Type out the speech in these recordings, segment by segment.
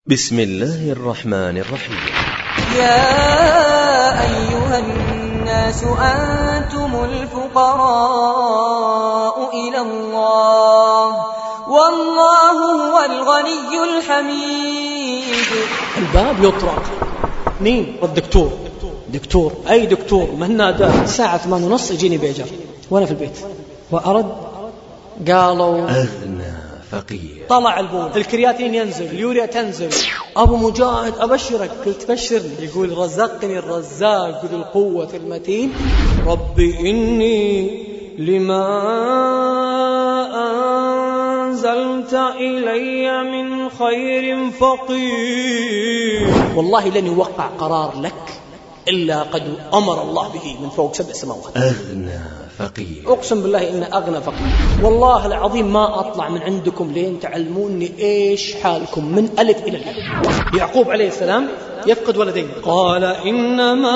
بسم الله الرحمن الرحيم. يا أيها الناس أنتم الفقراء إلى الله والله هو الغني الحميد. الباب يطرق. مين؟ الدكتور. دكتور أي دكتور؟ من ناداه؟ الساعة 8:30 يجيني بيجر وأنا في البيت وأرد قالوا أغنى فقير. طلع البول، الكرياتين ينزل، اليوريا تنزل. أبو مجاهد أبشرك. قلت بشرني. يقول رزقني الرزاق ذو القوة المتين ربي إني لما أنزلت إلي من خير فقير. والله لن يوقع قرار لك إلا قد أمر الله به من فوق 7 سماوات. أغنى فقير. أقسم بالله إن أغنى فقير. والله العظيم ما أطلع من عندكم لين تعلموني إيش حالكم من ألف إلى الياء. يعقوب عليه السلام يفقد ولدين، قال إنما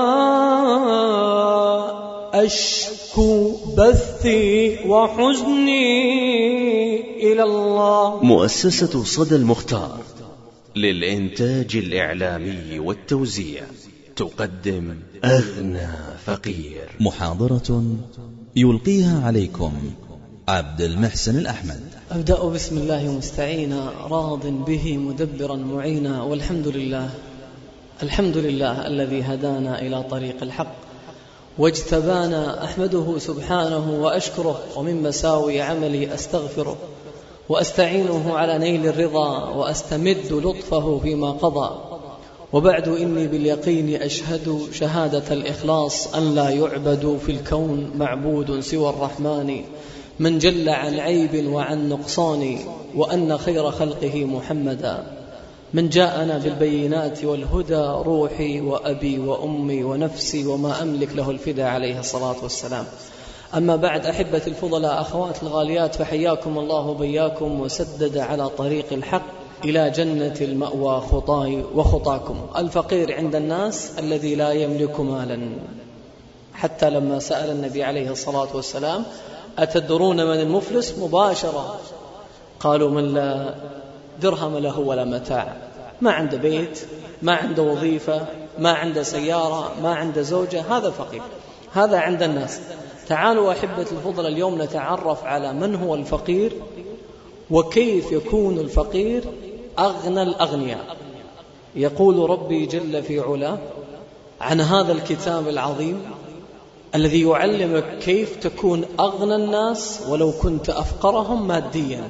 أشكو بثي وحزني إلى الله. مؤسسة صدى المختار للإنتاج الإعلامي والتوزيع تقدم أغنى فقير، محاضرة يلقيها عليكم عبد المحسن الأحمد. أبدأ بسم الله مستعينا راض به مدبرا معينا، والحمد لله الحمد لله الذي هدانا إلى طريق الحق واجتبانا. أحمده سبحانه وأشكره، ومن مساوي عملي أستغفره وأستعينه على نيل الرضا وأستمد لطفه فيما قضى. وبعد إني باليقين أشهد شهادة الإخلاص أن لا يعبد في الكون معبود سوى الرحمن من جل عن عيب وعن نقصان، وأن خير خلقه محمدا من جاءنا بالبينات والهدى روحي وأبي وأمي ونفسي وما أملك له الفدى عليه الصلاة والسلام. أما بعد، أحبة الفضلاء أخوات الغاليات، فحياكم الله بياكم وسدد على طريق الحق إلى جنة المأوى خطاي وخطاكم. الفقير عند الناس الذي لا يملك مالا، حتى لما سأل النبي عليه الصلاة والسلام أتدرون من المفلس؟ مباشرة قالوا من لا درهم له ولا متاع، ما عنده بيت، ما عنده وظيفة، ما عنده سيارة، ما عنده زوجة، هذا فقير. هذا عند الناس. تعالوا أحبة الفضل اليوم نتعرف على من هو الفقير وكيف يكون الفقير أغنى الأغنياء. يقول ربي جل في علا عن هذا الكتاب العظيم الذي يعلمك كيف تكون أغنى الناس ولو كنت أفقرهم ماديا،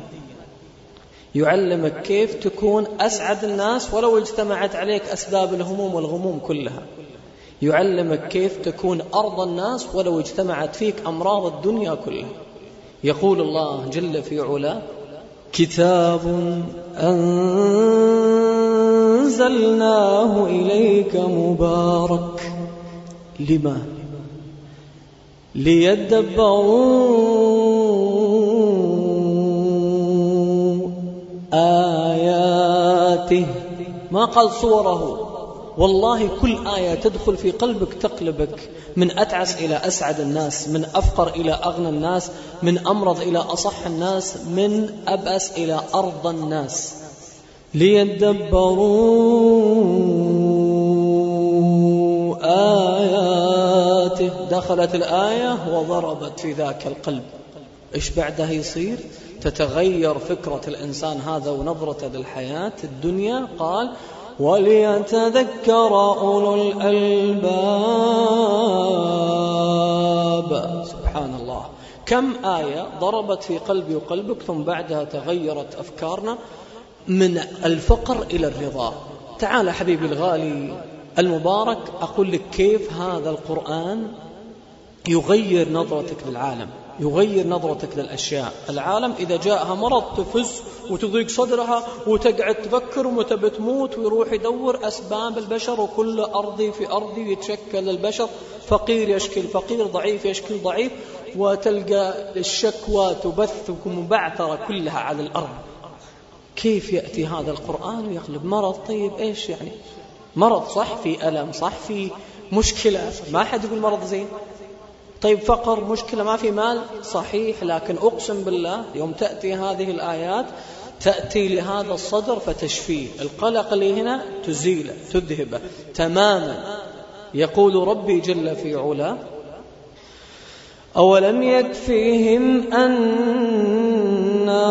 يعلمك كيف تكون أسعد الناس ولو اجتمعت عليك أسباب الهموم والغموم كلها، يعلمك كيف تكون أرضى الناس ولو اجتمعت فيك أمراض الدنيا كلها. يقول الله جل في علا كتاب أنزلناه إليك مبارك لما ليدبروا آياته. ما قال صوره. والله كل آية تدخل في قلبك تقلبك من أتعس إلى أسعد الناس، من أفقر إلى أغنى الناس، من أمرض إلى أصح الناس، من أبأس إلى أرضى الناس. ليدبروا آياته. دخلت الآية وضربت في ذاك القلب. إيش بعدها يصير؟ تتغير فكرة الإنسان هذا ونظرته للحياة الدنيا. قال وليتذكر أولو الألباب. سبحان الله، كم آية ضربت في قلبي وقلبك ثم بعدها تغيرت أفكارنا من الفقر إلى الرضا. تعال حبيبي الغالي المبارك، أقول لك كيف هذا القرآن يغير نظرتك للعالم، يغير نظرتك للأشياء. العالم إذا جاءها مرض تفز وتضيق صدرها وتقعد تفكر ومتى بتموت، ويروح يدور أسباب البشر، وكل أرضي في أرضي يتشكل البشر، فقير يشكي الفقير، ضعيف يشكي الضعيف، وتلقى الشكوى تبث مبعثرة كلها على الأرض. كيف يأتي هذا القرآن ويقلب مرض؟ طيب إيش يعني مرض؟ صح في ألم، صح في مشكلة، ما حد يقول مرض زين. طيب فقر، مشكلة، ما في مال، صحيح، لكن أقسم بالله يوم تأتي هذه الآيات تأتي لهذا الصدر فتشفيه، القلق اللي هنا تزيله تذهبه تماما. يقول ربي جل في علاه: أولم يكفيهم أنا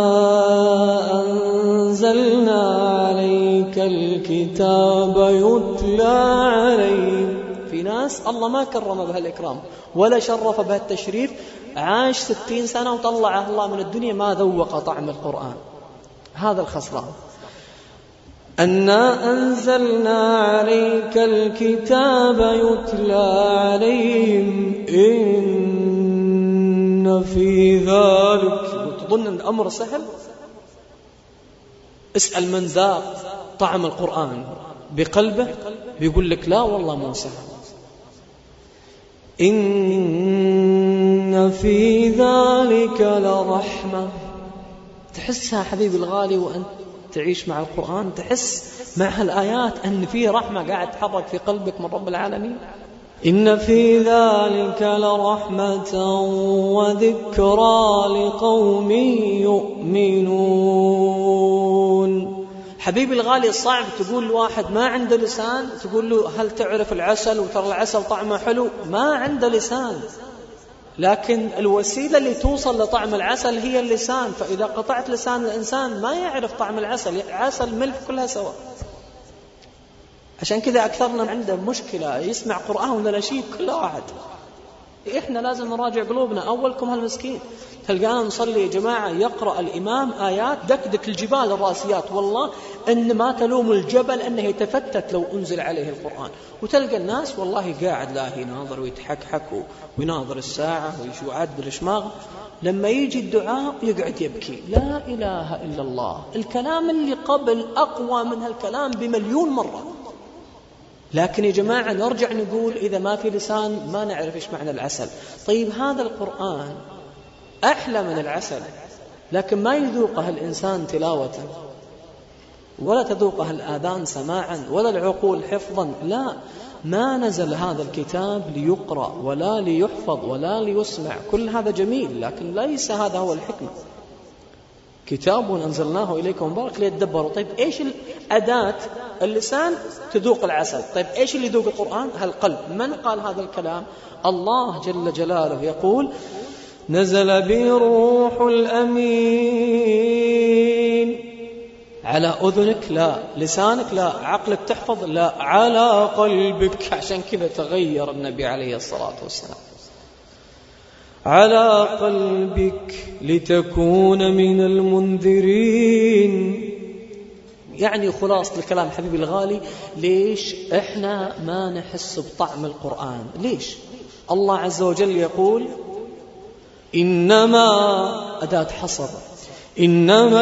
أنزلنا عليك الكتاب يتلى عليهم. في ناس الله ما كرم بها الإكرام ولا شرف بها التشريف، عاش 60 سنة وطلعه الله من الدنيا ما ذوق طعم القرآن. هذا الخسران. أنا أنزلنا عليك الكتاب يتلى عليهم إن في ذلك. تظن أن الأمر سهل؟ اسأل من ذاق طعم القرآن بقلبه بيقول لك لا والله مو سهل. إن في ذلك لرحمة. تحسها حبيبي الغالي وأنت تعيش مع القرآن، تحس مع هالآيات أن في رحمة قاعد تحرك في قلبك من رب العالمين. إن في ذلك لرحمة وذكرى لقوم يؤمنون. حبيبي الغالي صعب تقول لواحد ما عنده لسان تقول له هل تعرف العسل وترى العسل طعمه حلو، ما عنده لسان، لكن الوسيلة اللي توصل لطعم العسل هي اللسان. فإذا قطعت لسان الإنسان ما يعرف طعم العسل، عسل ملح كلها سوا. عشان كذا أكثرنا عنده مشكلة يسمع قرآن ولا شيء كل واحد. إحنا لازم نراجع قلوبنا. أولكم هالمسكين تلقانا نصلي يا جماعة يقرأ الإمام آيات دكدك الجبال الراسيات، والله إن ما تلوم الجبل أنه يتفتت لو أنزل عليه القرآن. وتلقى الناس والله قاعد لا يناظر ويتحكحك ويناظر الساعة ويعدل الشماغ، لما يجي الدعاء يقعد يبكي. لا إله إلا الله. الكلام اللي قبل أقوى من هالكلام بمليون مرة. لكن يا جماعة نرجع نقول إذا ما في لسان ما نعرف إيش معنى العسل. طيب هذا القرآن أحلى من العسل، لكن ما يذوقها الإنسان تلاوة، ولا تذوقها الآذان سماعا، ولا العقول حفظا. لا، ما نزل هذا الكتاب ليقرأ ولا ليحفظ ولا ليسمع. كل هذا جميل، لكن ليس هذا هو الحكمة. كتاب أنزلناه إليكم مبارك ليتدبروا. طيب إيش الأداة؟ اللسان تذوق العسل. طيب إيش اللي يذوق القرآن؟ هالقلب. من قال هذا الكلام؟ الله جل جلاله يقول: نزل به الروح الأمين على أذنك، لا لسانك، لا عقلك تحفظ، لا على قلبك. عشان كذا تغير النبي عليه الصلاة والسلام: على قلبك لتكون من المنذرين. يعني خلاص الكلام حبيبي الغالي، ليش إحنا ما نحس بطعم القرآن؟ ليش؟ الله عز وجل يقول: إنما أداة حصر، إنما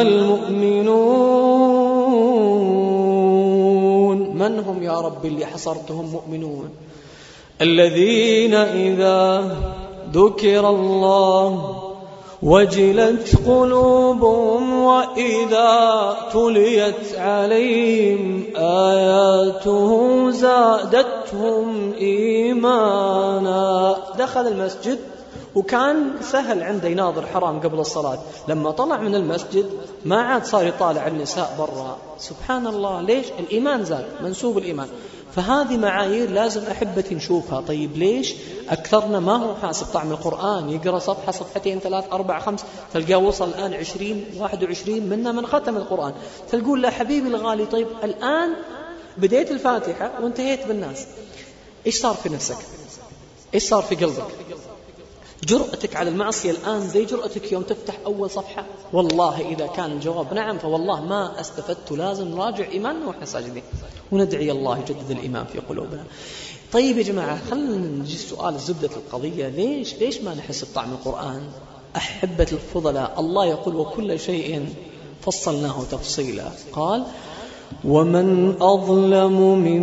المؤمنون. من هم يا رب اللي حصرتهم مؤمنون؟ الذين إذا ذكر الله وجلت قلوبهم وإذا تليت عليهم آياته زادتهم إيمانا. دخل المسجد وكان سهل عنده يناظر حرام قبل الصلاة، لما طلع من المسجد ما عاد صار يطالع النساء برا. سبحان الله، ليش؟ الإيمان زاد، منسوب الإيمان. فهذه معايير لازم أحبتي نشوفها. طيب ليش أكثرنا ما هو حاسب طعم القرآن؟ يقرأ صفحة صفحتين 3 4 5 تلقاه وصل الآن 20 21 منا من ختم القرآن. تقول له حبيبي الغالي طيب الآن بديت الفاتحة وانتهيت بالناس، إيش صار في نفسك؟ إيش صار في قلبك؟ جرأتك على المعصية الآن زي جرأتك يوم تفتح أول صفحة؟ والله إذا كان الجواب نعم فوالله ما استفدت. لازم نراجع إيماننا وإحنا ساجدين وندعي الله يجدد الإيمان في قلوبنا. طيب يا جماعة خلنا نجي سؤال زبدة القضية، ليش ما نحس بطعم القرآن؟ أحبة الفضلاء الله يقول: وكل شيء فصلناه تفصيلا. قال: ومن أظلم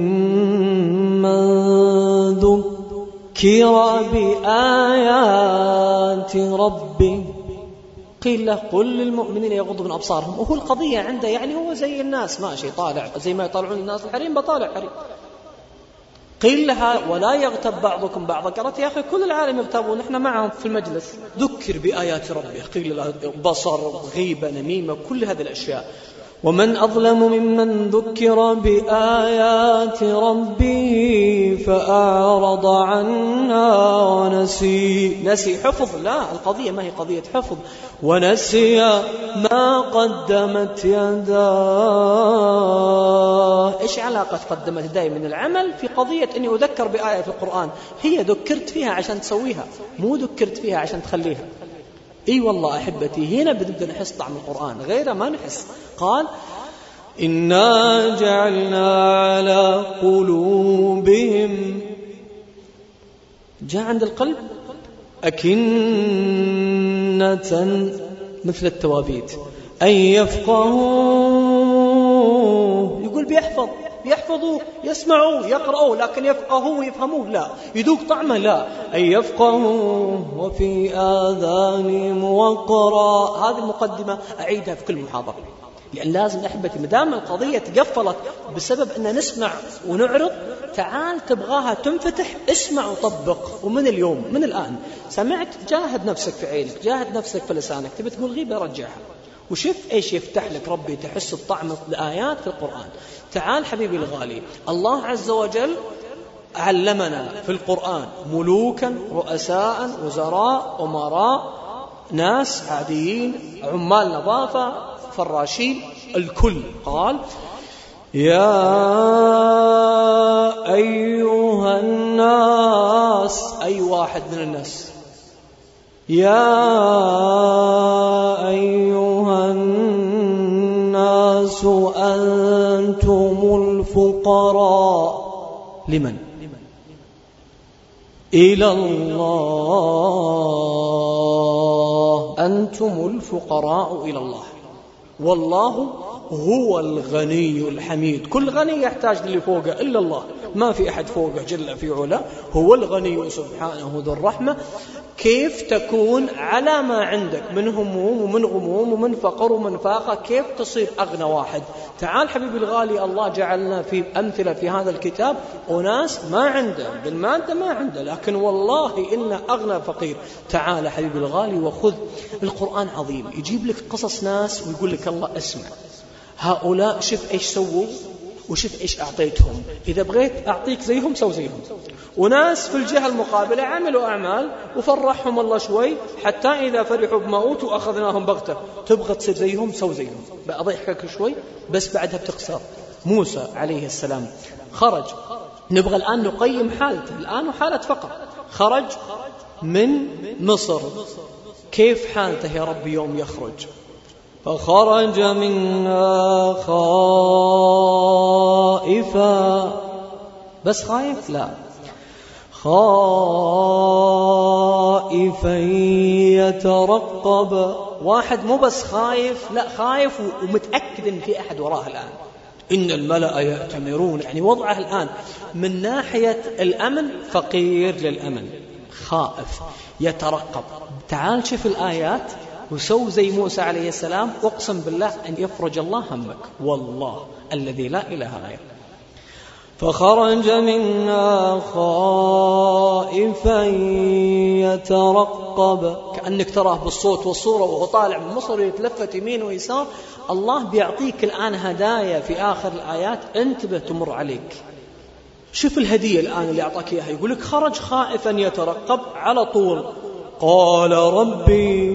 ممن ذكر بآيات ربي قيل له قل للمؤمنين يغضوا من أبصارهم. وهو القضية عنده يعني هو زي الناس ماشي طالع زي ما يطالعون الناس الحريم، بطالع حريم. قيل لها ولا يغتب بعضكم بعضا، قالت يا أخي كل العالم يغتابون، نحن معهم في المجلس. ذكر بآيات ربه، قيل له بصر، غيبة، نميمة، كل هذه الأشياء. ومن أظلم ممن ذكر بآيات ربه فأعرض عنها نسي حفظ، لا، القضية ما هي قضية حفظ، ونسي ما قدمت يداه. إيش علاقة قدمت يداي من العمل في قضية أني أذكر بآية في القرآن؟ هي ذكرت فيها عشان تسويها، مو ذكرت فيها عشان تخليها. اي والله احبتي، هنا بدنا نحس طعم القرآن، غيره ما نحس. قال إنا جعلنا على قلوبهم، جاء عند القلب أكنة مثل التوابيت أن يفقهوا. يقول بيحفظوا، يسمعوا، يقرأوا، لكن يفقهوا ويفهموه لا، يذوق طعمه لا. أن يفقهوا وفي آذانهم وقرا. هذه المقدمة أعيدها في كل محاضرة، لأن لازم أحبتي مدام القضية تقفلت بسبب أن نسمع ونعرض، تعال تبغاها تنفتح، اسمع وطبق. ومن اليوم، من الآن سمعت، جاهد نفسك في عينك، جاهد نفسك في لسانك. تبي تقول غيبة رجعها، وشوف إيش يفتح لك ربي تحس بطعم الآيات في القرآن. تعال حبيبي الغالي، الله عز وجل علمنا في القرآن ملوكا، رؤساء، وزراء، أمراء، ناس عاديين، عمال نظافة، فراشين، الكل. قال يا أيها الناس، أي واحد من الناس، يا أيها الناس أنتم الفقراء. لمن؟ إلى الله. أنتم الفقراء إلى الله، والله هو الغني الحميد. كل غني يحتاج للي فوقه إلا الله، ما في أحد فوقه جل في علا، هو الغني سبحانه ذو الرحمة. كيف تكون على ما عندك من هموم ومن غموم ومن فقر ومن فاقة، كيف تصير أغنى واحد؟ تعال حبيبي الغالي، الله جعلنا في أمثلة في هذا الكتاب وناس ما عنده بالمادة، ما عنده، لكن والله إن أغنى فقير. تعال حبيبي الغالي وخذ القرآن عظيم، يجيب لك قصص ناس ويقول لك الله اسمع هؤلاء، شوف إيش سووا وشوف إيش أعطيتهم، إذا بغيت أعطيك زيهم سو زيهم. وناس في الجهة المقابلة عملوا أعمال وفرحهم الله شوي، حتى إذا فرحوا بما أوتوا أخذناهم بغتة. تبغى تصير زيهم سو زيهم. بأضحكك شوي بس بعدها بتخسر. موسى عليه السلام خرج، نبغى الآن نقيم حالته الآن وحالة فقر. خرج من مصر، كيف حالته يا رب يوم يخرج؟ فخرج منها خائفا. بس خايف؟ لا، خائفا يترقب. واحد مو بس خايف، لا، خايف ومتأكد إن في أحد وراه الآن. إن الملأ يأتمرون، يعني وضعه الآن من ناحية الأمن فقير للأمن، خائف يترقب. تعال شوف الآيات وسو زي موسى عليه السلام، واقسم بالله أن يفرج الله همك، والله الذي لا إله غيره. فخرج منها خائفا يترقب، كأنك تراه بالصوت والصورة وهو طالع من مصر يتلفت يمين ويسار. الله بيعطيك الآن هدايا في آخر الآيات، انتبه تمر عليك. شوف الهدية الآن اللي أعطاك إياها، يقولك خرج خائفا يترقب، على طول قال ربي،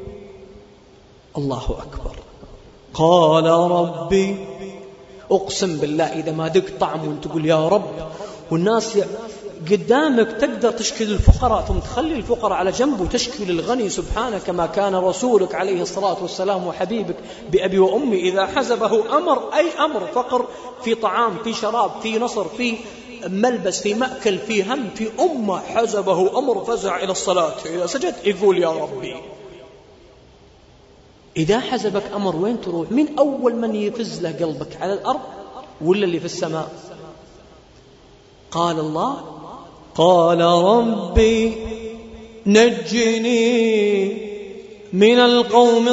الله أكبر، قال ربي. أقسم بالله إذا ما دقت طعم وانت تقول يا رب، والناس قدامك تقدر تشكي للفقراء ثم تخلي الفقراء على جنب وتشكي للغني سبحانه، كما كان رسولك عليه الصلاة والسلام وحبيبك بأبي وأمي إذا حزبه أمر، أي أمر، فقر في طعام، في شراب، في نصر، في ملبس، في مأكل، في هم، في أمة حزبه أمر فزع إلى الصلاة، إذا سجد يقول يا ربي. إذا حزبك أمر وين تروح؟ من أول من يفز له قلبك، على الأرض ولا اللي في السماء؟ قال الله قال ربي نجني من القوم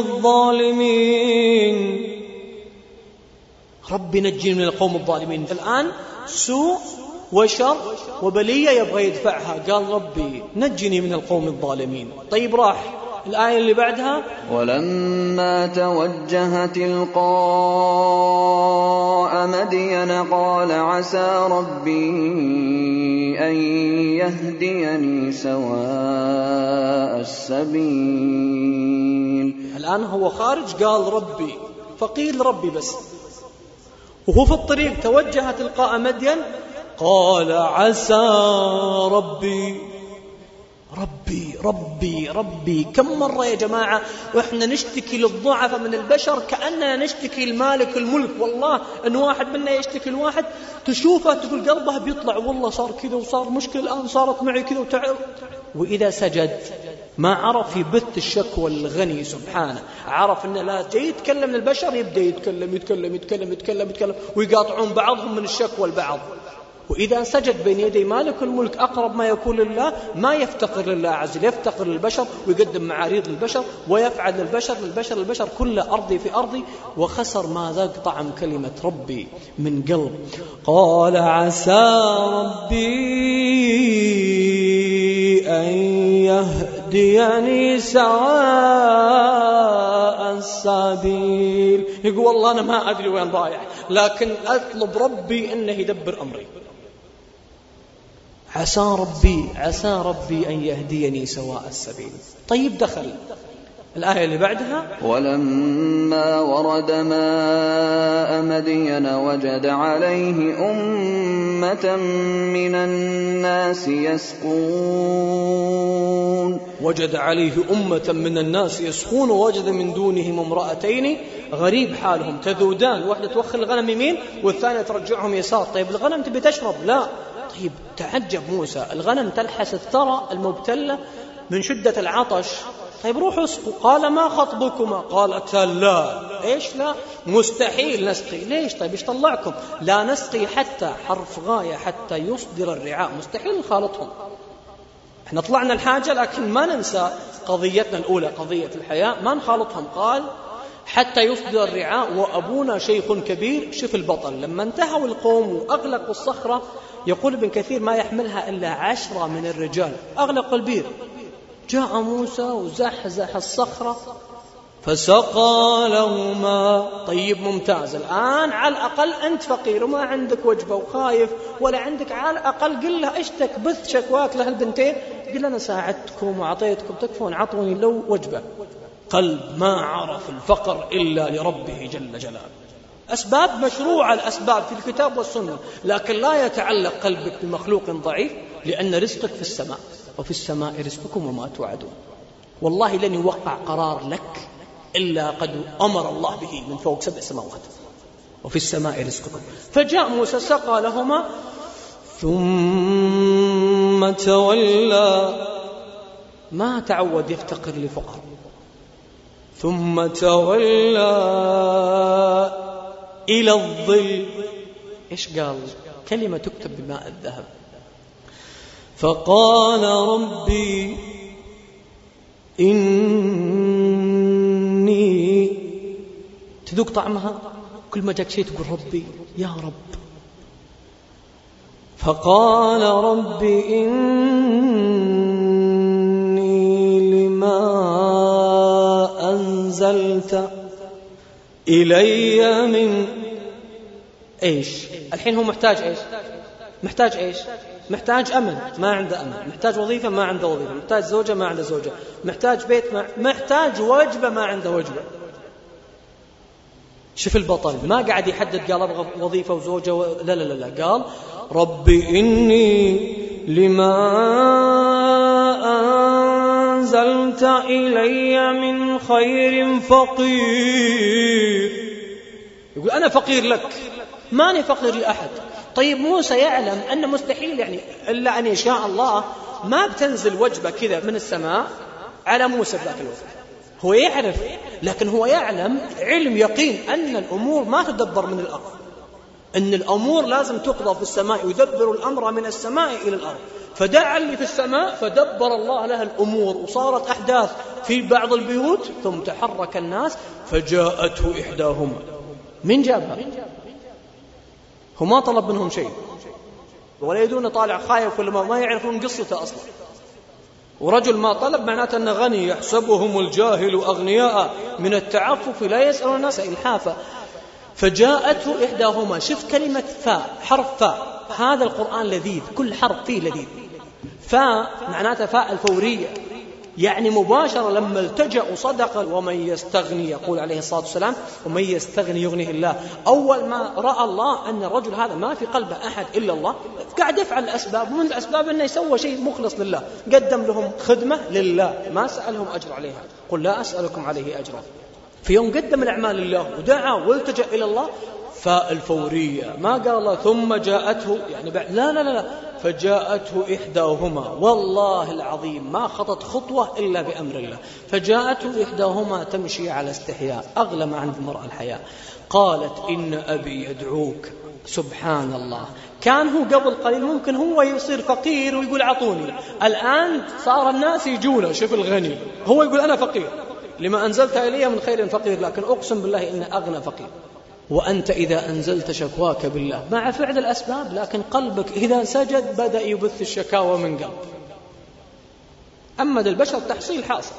الظالمين. ربي نجني من القوم الظالمين. الآن سوء وشر وبلية يبغى يدفعها. قال ربي نجني من القوم الظالمين. طيب راح الآية اللي بعدها: ولما توجه تلقاء مدين قال عسى ربي أن يهديني سواء السبيل. الآن هو خارج قال ربي، فقيل ربي بس، وهو في الطريق توجه تلقاء مدين قال عسى ربي ربي ربي ربي. كم مرة يا جماعة وإحنا نشتكي للضعف من البشر كأننا نشتكي المالك الملك. والله أن واحد منا يشتكي الواحد تشوفه تقول قلبه بيطلع، والله صار كذا وصار مشكلة الآن صارت معي كذا وتعب. وإذا سجد ما عرف يبث الشكوى الغني سبحانه، عرف أنه لا جاي يتكلم البشر يبدأ يتكلم يتكلم يتكلم يتكلم يتكلم ويقاطعون بعضهم من الشكوى البعض. وإذا سجد بين يدي مالك الملك أقرب ما يكون لله، ما يفتقر لله عز وجل، يفتقر للبشر ويقدم معاريض للبشر ويفعل للبشر كل أرضي في أرضي. وخسر ما ذاق طعم كلمة ربي من قلب. قال عسى ربي أن يهديني سواء السبيل. يقول والله أنا ما أدري وين ضايع، لكن أطلب ربي أنه يدبر أمري. عسى ربي أن يهديني سواء السبيل. طيب دخل الآية اللي بعدها: ولما ورد ماء مدين وجد عليه أمة من الناس يسقون. وجد عليه أمة من الناس يسقون ووجد من دونهم امرأتين غريب حالهم تذودان، واحدة توخر الغنم يمين والثانية ترجعهم يسار. طيب الغنم تبي تشرب؟ لا. طيب تعجب موسى، الغنم تلحس الثرى المبتلة من شدة العطش. طيب روحوا اسقوا. قال ما خطبكما؟ قالت لا. ايش لا؟ مستحيل نسقي. ليش؟ طيب ايش طلعكم؟ لا نسقي حتى حرف غاية حتى يصدر الرعاء. مستحيل نخالطهم. احنا طلعنا الحاجة لكن ما ننسى قضيتنا الأولى قضية الحياة، ما نخالطهم. قال حتى يصدر الرعاء وأبونا شيخ كبير. شوف البطل لما انتهوا القوم وأغلقوا الصخرة، يقول ابن كثير ما يحملها إلا 10 من الرجال، أغلق البير. جاء موسى وزحزح الصخرة فسقى لهما. طيب ممتاز. الآن على الأقل أنت فقير وما عندك وجبة وخايف ولا عندك، على الأقل قل له اشتك بث شكواك لهالبنتين، قل أنا ساعدتكم وعطيتكم تكفون، عطوني لو وجبة. قلب ما عرف الفقر إلا لربه جل جلاله. أسباب مشروعة، الأسباب في الكتاب والسنة، لكن لا يتعلق قلبك بمخلوق ضعيف، لأن رزقك في السماء، وفي السماء رزقكم وما توعدون. والله لن يوقع قرار لك إلا قد أمر الله به من فوق 7 سماوات، وفي السماء رزقكم. فجاء موسى سقى لهما ثم تولى. ما تعود يفتقر لفقر. ثم تولى إلى الظل. إيش قال؟ كلمة تكتب بماء الذهب. فقال ربي إني، تذوق طعمها كل ما جاك شيء تقول ربي يا رب. فقال ربي إني لما أنزلت إلي من إيش. الحين هو محتاج إيش؟ محتاج إيش؟ محتاج أمن، ما عنده أمن. محتاج وظيفة، ما عنده وظيفة. محتاج زوجة، ما عنده زوجة. محتاج بيت، محتاج وجبة، ما عنده وجبة. شوف البطل ما قاعد يحدد قال أبغى وظيفة وزوجة لا لا لا، قال ربي إني لما أنزلت إلي من خير فقير. يقول أنا فقير لك، ماني فقير لأحد. طيب موسى يعلم أن مستحيل يعني إلا أن يشاء الله ما بتنزل وجبة كذا من السماء على موسى في ذاك الوقت. هو يعرف، لكن هو يعلم علم يقين أن الأمور ما تدبر من الأرض، أن الأمور لازم تقضى في السماء، يدبر الأمر من السماء إلى الأرض. فدعا اللي في السماء فدبر الله لها الأمور، وصارت أحداث في بعض البيوت. ثم تحرك الناس فجاءته إحداهما. من جابها؟ هو ما طلب منهم شيء، ولا يدون طالع خايف ولا ما يعرفون قصته أصلا. ورجل ما طلب معناته أنه غني، يحسبهم الجاهل أغنياء من التعفف لا يسأل الناس إلحافا. فجاءته إحداهما، شوف كلمة فاء، حرف فاء، هذا القرآن لذيذ، كل حرف فيه لذيذ. فاء معناته فاء الفورية، يعني مباشرة لما التجأ وصدق. ومن يستغني، يقول عليه الصلاة والسلام ومن يستغني يغنيه الله. أول ما رأى الله أن الرجل هذا ما في قلبه أحد إلا الله، قاعد يفعل الأسباب، ومن الأسباب أنه يسوى شيء مخلص لله، قدم لهم خدمة لله ما سألهم أجر عليها، قل لا أسألكم عليه أجرا. في يوم قدم الأعمال لله ودعا والتجأ إلى الله، فالفورية ما قال الله ثم جاءته يعني بعد، لا لا لا، فجاءته إحداهما، والله العظيم ما خطت خطوة إلا بأمر الله. فجاءته إحداهما تمشي على استحياء، أغلى ما عند المرأة الحياء، قالت إن أبي يدعوك. سبحان الله، كان هو قبل قليل ممكن هو يصير فقير ويقول عطوني، الآن صار الناس يجونه، شوف الغني هو يقول أنا فقير، لما أنزلت إلي من خير فقير، لكن أقسم بالله إن أغنى فقير. وأنت إذا أنزلت شكواك بالله مع فعل الأسباب، لكن قلبك إذا سجد بدأ يبث الشكاوى من قلب. أما البشر تحصيل حاصل.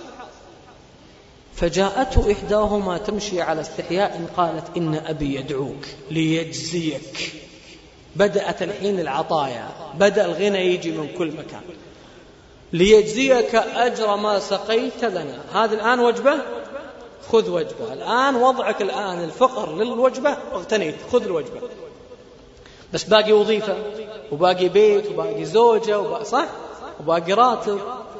فجاءته إحداهما تمشي على استحياء قالت إن أبي يدعوك ليجزيك. بدأت الحين العطايا، بدأ الغنى يجي من كل مكان. ليجزيك أجر ما سقيت لنا. هذا الآن وجبة، خذ وجبة. الآن وضعك الآن الفقر للوجبة، اغتنيت، خذ الوجبة. بس باقي وظيفة وباقي بيت وباقي زوجة صح، وباقي راتب.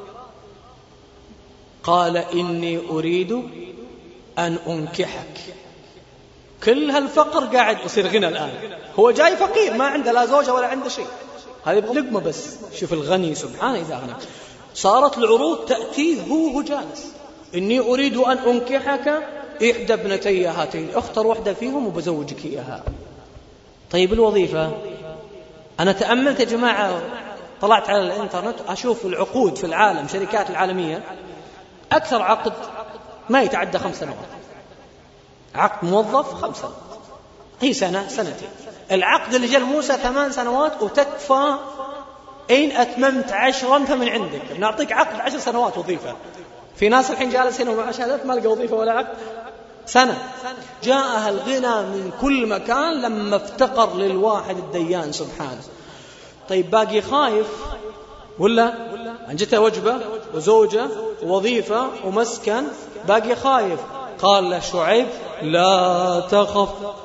قال إني أريد أن أنكحك. كل هالفقر قاعد يصير غنى الآن، هو جاي فقير ما عنده لا زوجة ولا عنده شيء، هذا يبغى لقمة بس. شوف الغني سبحانه إذا غنى. صارت العروض تأتيه هو جالس، إني أريد أن أنكحك إحدى ابنتي هاتين، اختر واحدة فيهم وبزوجك إياها. طيب الوظيفة، أنا تأملت يا جماعة، طلعت على الإنترنت أشوف العقود في العالم، شركات العالمية أكثر عقد ما يتعدى 5 سنوات، عقد موظف 5 سنوات، هي سنة سنتين. العقد اللي جاء موسى 8 سنوات وتكفى إن أتممت 10 فمن عندك، نعطيك عقد 10 سنوات وظيفة. في ناس الحين جالسين ومع شهادات ما لقى وظيفة ولا عقد سنة. جاءها الغنى من كل مكان لما افتقر للواحد الديان سبحانه. طيب باقي خايف ولا جته وجبة وزوجة ووظيفة ومسكن، باقي خايف. قال له شعيب لا تخف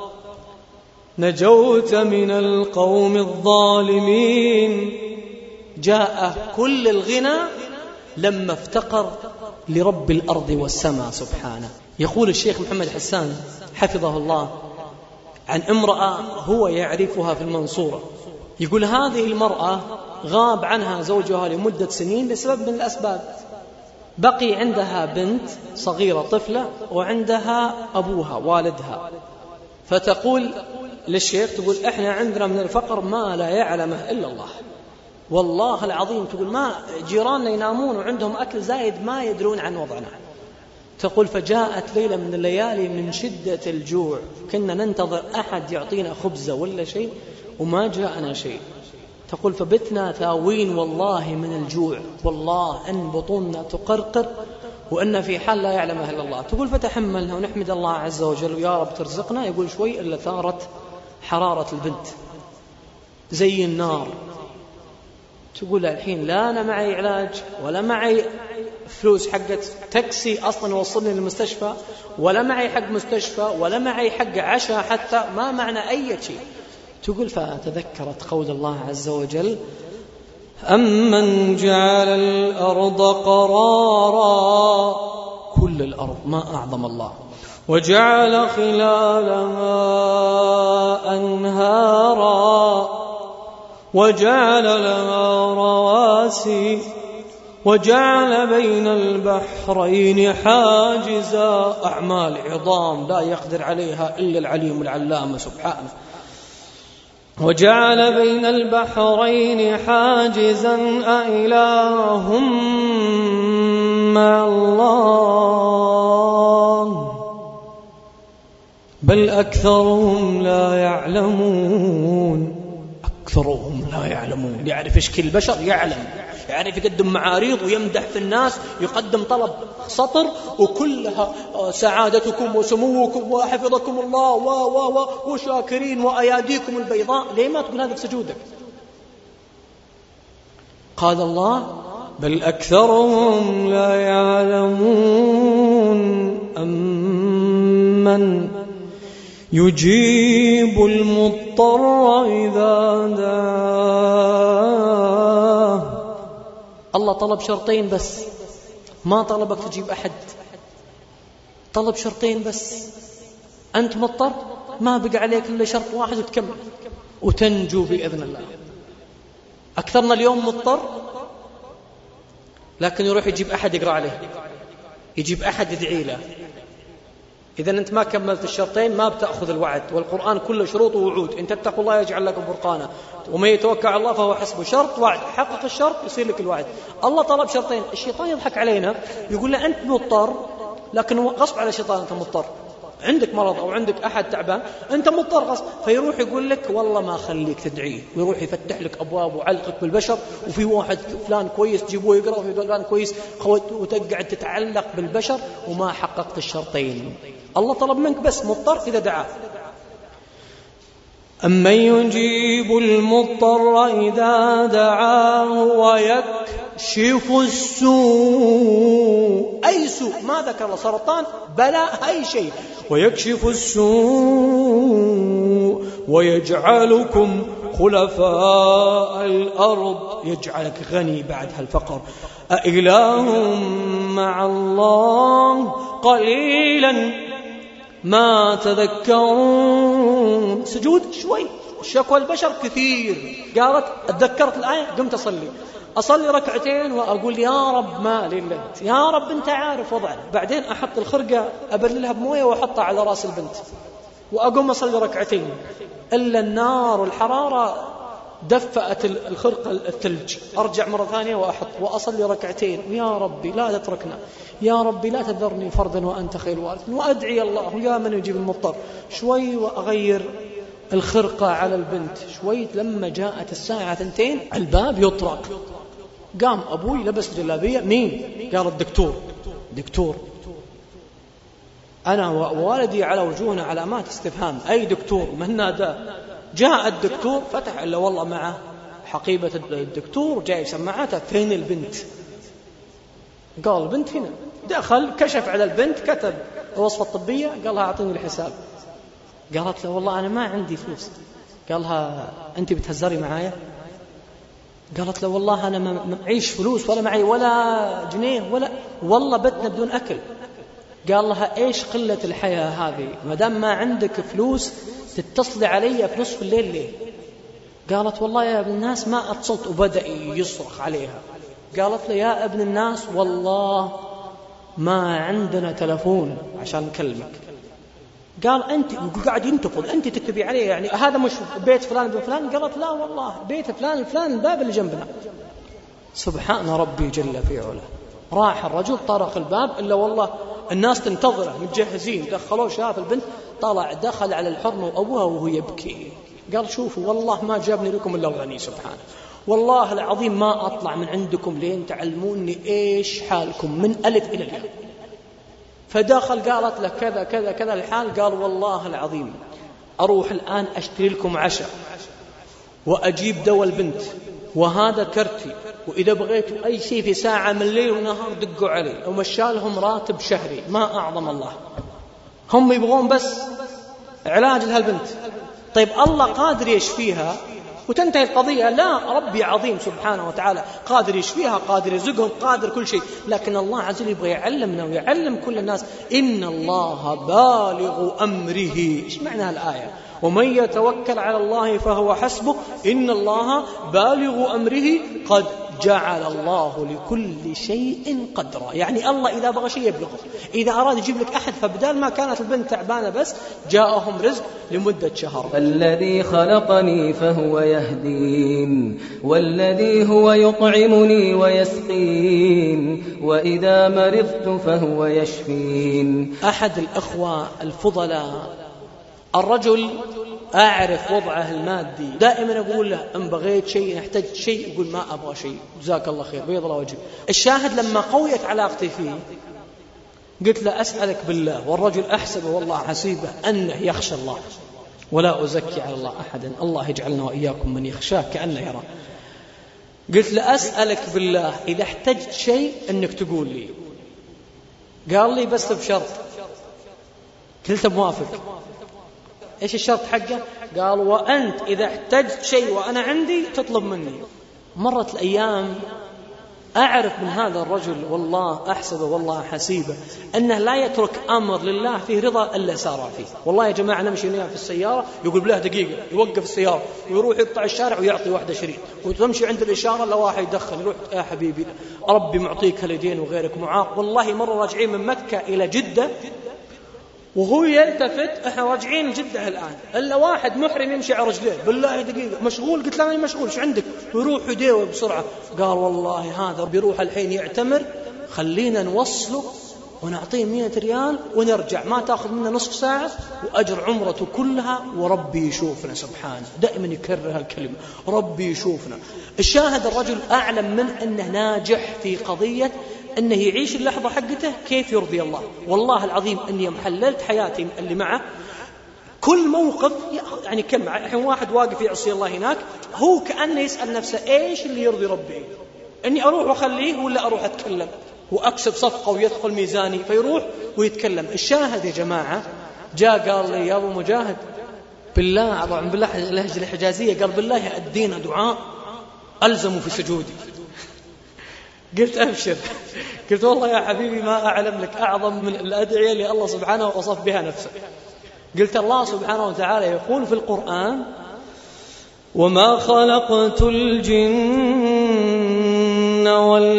نجوت من القوم الظالمين. جاء كل الغنى لما افتقر لرب الأرض والسماء سبحانه. يقول الشيخ محمد حسان حفظه الله عن امرأة هو يعرفها في المنصورة، يقول هذه المرأة غاب عنها زوجها لمدة سنين لسبب من الأسباب، بقي عندها بنت صغيرة طفلة وعندها أبوها والدها. فتقول للشيخ، تقول إحنا عندنا من الفقر ما لا يعلمه إلا الله، والله العظيم. تقول ما جيراننا ينامون وعندهم أكل زايد ما يدرون عن وضعنا. تقول فجاءت ليلة من الليالي من شدة الجوع كنا ننتظر أحد يعطينا خبزة ولا شيء وما جاءنا شيء. تقول فبتنا ثاوين والله من الجوع، والله أن بطوننا تقرقر وأن في حال لا يعلمها إلا الله. تقول فتحملنا ونحمد الله عز وجل يا رب ترزقنا. يقول شوي إلا ثارت حرارة البنت زي النار. تقول الحين لا أنا معي علاج ولا معي فلوس حقت تاكسي أصلا يوصلني للمستشفى، ولا معي حق مستشفى، ولا معي حق عشاء، حتى ما معنا أي شيء. تقول فتذكرت قول الله عز وجل أمن جعل الأرض قرارا، كل الأرض ما أعظم الله، وجعل خلالها أنهارا وجعل لها رواسي وجعل بين البحرين حاجزا. أعمال عظام لا يقدر عليها إلا العليم العلام سبحانه. وجعل بين البحرين حاجزا أإله مع الله بل أكثرهم لا يعلمون. أكثرهم لا يعلمون. يعرف إشكال البشر، يعرف يقدم معاريض ويمدح في الناس، يقدم طلب سطر وكلها سعادتكم وسموكم وحفظكم الله وشاكرين وأياديكم البيضاء. ليه ما تقول هذا في سجودك؟ قال الله بل أكثرهم لا يعلمون أمن يجيب المضطر إذا دعاه. الله طلب شرطين بس، ما طلبك تجيب أحد، طلب شرطين بس. أنت مضطر، ما بقى عليك إلا شرط واحد وتكمل وتنجو بإذن الله. أكثرنا اليوم مضطر لكن يروح يجيب أحد يقرأ عليه، يجيب أحد يدعي له. إذا أنت ما كملت الشرطين ما بتأخذ الوعد، والقرآن كله شروط ووعود. إن تتقوا الله يجعل لكم فرقانا ومن يتوكل على الله فهو حسبه. شرط وعد، حقق الشرط يصير لك الوعد. الله طلب شرطين. الشيطان يضحك علينا يقول له أنت مضطر، لكن غصب على الشيطان أنت مضطر، عندك مرض أو عندك أحد تعبان أنت مضطر غصب، فيروح يقول لك والله ما خليك تدعيه، ويروح يفتح لك أبواب وعلقك بالبشر. وفي واحد فلان كويس تجيبوه يقرأ، وفي فلان كويس وتقعد تتعلق بالبشر وما حققت الشرطين. الله طلب منك بس مضطر إذا دعاه. أمن يجيب المضطر إذا دعاه ويكشف السوء. أي سوء ما ذكر سرطان بلاء أي شيء. ويكشف السوء ويجعلكم خلفاء الأرض، يجعلك غني بعد هالفقر. أإله مع الله قليلا ما تذكرون. سجود شوي، شكوى البشر كثير. قالت اتذكرت الآية قمت أصلي ركعتين وأقول يا رب ما لي إلا أنت، يا رب أنت عارف وضعنا. بعدين أحط الخرقة أبللها بموية وأحطها على رأس البنت وأقوم أصلي ركعتين، إلا النار والحرارة دفأت الخرقة الثلج. أرجع مرة ثانية وأحط وأصلي ركعتين، ويا ربي لا تتركنا، يا ربي لا تذرني فردا وأنت خير الوارث. وأدعي الله يا من يجيب المضطر. شوي وأغير الخرقة على البنت شوي. لما جاءت الساعة 2 الباب يطرق. قام أبوي لبس جلابية. مين؟ قال دكتور. أنا ووالدي على وجوهنا علامات استفهام. أي دكتور؟ من نادى؟ جاء الدكتور فتح إلا والله معه حقيبة الدكتور جاي سماعاته. فين البنت؟ قال البنت هنا. دخل كشف على البنت، كتب الوصفة الطبية، قالها أعطيني الحساب. قالت له والله أنا ما عندي فلوس. قالها أنت بتهزري معايا؟ قالت له والله أنا ما معيش فلوس ولا معي ولا جنيه ولا والله بتنا بدون أكل. قال لها إيش قلة الحياة هذه؟ ما دام ما عندك فلوس تتصلي علي في نصف الليل ليه؟ قالت والله يا ابن الناس ما اتصلت. وبدأ يصرخ عليها. قالت له يا ابن الناس والله ما عندنا تلفون عشان نكلمك. قال أنت قاعد ينتفض، أنت تكتبي عليه يعني هذا مش بيت فلان بن فلان؟ قالت لا والله بيت فلان الفلان الباب اللي جنبنا. سبحان ربي جل في علاه. راح الرجل طرق الباب إلا والله الناس تنتظره متجهزين. دخلوه شاف البنت طلع دخل على الحرمة وأبوها وهو يبكي. قال شوفوا والله ما جابني لكم إلا الغني سبحانه، والله العظيم ما أطلع من عندكم لين تعلموني إيش حالكم من ألف إلى الياء. فدخل قالت له كذا كذا كذا الحال. قال والله العظيم أروح الآن أشتري لكم عشاء وأجيب دواء البنت وهذا كرتي، وإذا بغيتوا أي شيء في ساعة من الليل ونهار دقوا علي. ومشالهم راتب شهري. ما أعظم الله. هم يبغون بس علاج لهالبنت. طيب الله قادر يشفيها وتنتهي القضية. لا، ربي عظيم سبحانه وتعالى قادر يشفيها، قادر يرزقهم، قادر كل شيء. لكن الله عز وجل يبغى يعلمنا ويعلم كل الناس إن الله بالغ أمره. إيش معنى الآية؟ ومن يتوكل على الله فهو حسبه إن الله بالغ أمره قد جعل الله لكل شيء قدرا. يعني الله إذا بغى شيء يبلغه. إذا أراد يجيب لك أحد فبدال ما كانت البنت تعبانة بس جاءهم رزق لمدة شهر. الذي خلقني فهو يهدين والذي هو يطعمني ويسقين وإذا مرضت فهو يشفين. أحد الأخوة الفضلاء الرجل أعرف وضعه المادي، دائما أقول له إن بغيت شيء احتجت شيء يقول ما أبغى شيء، جزاك الله خير، بيض الله وجهك. الشاهد لما قويت علاقتي فيه قلت له أسألك بالله، والرجل أحسبه والله حسيبه أنه يخشى الله، ولا أزكي على الله أحدا، الله يجعلنا وإياكم من يخشاه كأنه يرى. قلت له أسألك بالله إذا احتجت شيء أنك تقول لي. قال لي بس بشرط. قلت موافق. إيش الشرط حقه؟ قال وأنت إذا احتجت شيء وأنا عندي تطلب مني. مرت الأيام أعرف من هذا الرجل والله أحسبه والله حسيبه أنه لا يترك أمر لله فيه رضا إلا سارع فيه. والله يا جماعة نمشي في السيارة يقول بله دقيقة، يوقف السيارة ويروح يقطع الشارع ويعطي واحدة شريط، وتمشي عند الإشارة لا واحد يدخل يروح يا حبيبي ربي معطيك هاليدين وغيرك معاق. والله مرة راجعين من مكة إلى جدة وهو يلتفت احنا راجعين جدة الآن إلا واحد محرم يمشي على رجليه، بالله دقيقة مشغول. قلت له أنا مشغول، شو عندك؟ يروح يديوه بسرعة. قال والله هذا بيروح الحين يعتمر، خلينا نوصله ونعطيه 100 ريال ونرجع، ما تأخذ منا نصف ساعة وأجر عمرته كلها وربي يشوفنا. سبحانه دائما يكرر هالكلمة، ربي يشوفنا. الشاهد الرجل أعلم من أنه ناجح في قضية أنه يعيش اللحظة حقته كيف يرضي الله. والله العظيم أني محللت حياتي اللي معه كل موقف يعني كم الحين واحد واقف يعصي الله هناك هو كأنه يسأل نفسه إيش اللي يرضي ربي، أني أروح وأخليه ولا أروح أتكلم وأكسب صفقة ويدخل ميزاني، فيروح ويتكلم. الشاهد يا جماعة جاء قال لي يا أبو مجاهد بالله طبعا بالله اللهجة الحجازية، قال بالله أدينا دعاء ألزموا في سجودي. قلت أبشر. قلت والله يا حبيبي ما أعلم لك أعظم من الأدعية اللي الله سبحانه وصف بها نفسه. قلت الله سبحانه وتعالى يقول في القرآن وما خلقت الجن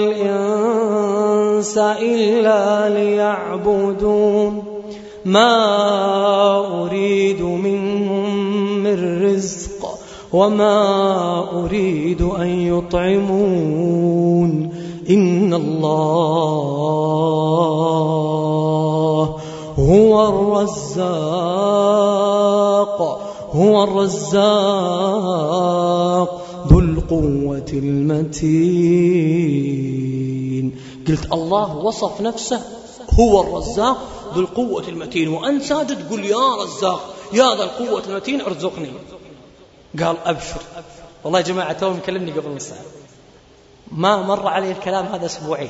والإنس إلا ليعبدون ما أريد منهم من رزق وما أريد أن يطعمون إن الله هو الرزاق ذو القوة المتين. قلت الله وصف نفسه هو الرزاق ذو القوة المتين، وأنت ساجد قل يا رزاق يا ذا القوة المتين ارزقني. قال أبشر. والله يا جماعة تو مكلمني قبل نص ساعة، ما مر عليه الكلام هذا أسبوعين.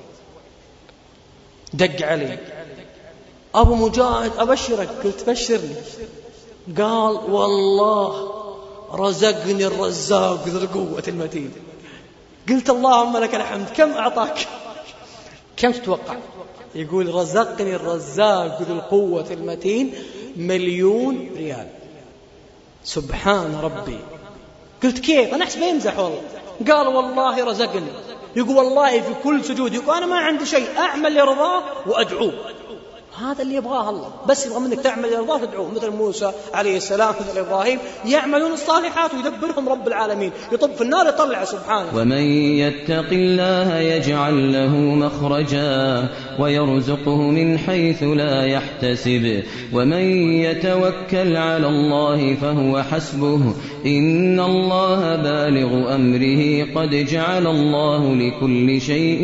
دق علي أبو مجاهد أبشرك. قلت بشرني. قال والله رزقني الرزاق ذو القوة المتين. قلت اللهم لك الحمد. كم أعطاك؟ كم تتوقع؟ يقول رزقني الرزاق ذو القوة المتين 1,000,000 ريال. سبحان ربي. قلت كيف؟ أنا أحسب يمزح والله. قال والله رزقني. يقول والله في كل سجود يقول أنا ما عندي شيء أعمل لرضاه وأدعوه. هذا اللي يبغاه الله، بس يبغى منك تعمل لرضاه تدعوه، مثل موسى عليه السلام مثل إبراهيم يعملون الصالحات ويدبرهم رب العالمين، يطب في النار يطلع سبحانه. ومن يتق الله يجعل له مخرجا ويرزقه من حيث لا يحتسب ومن يتوكل على الله فهو حسبه إن الله بالغ أمره قد جعل الله لكل شيء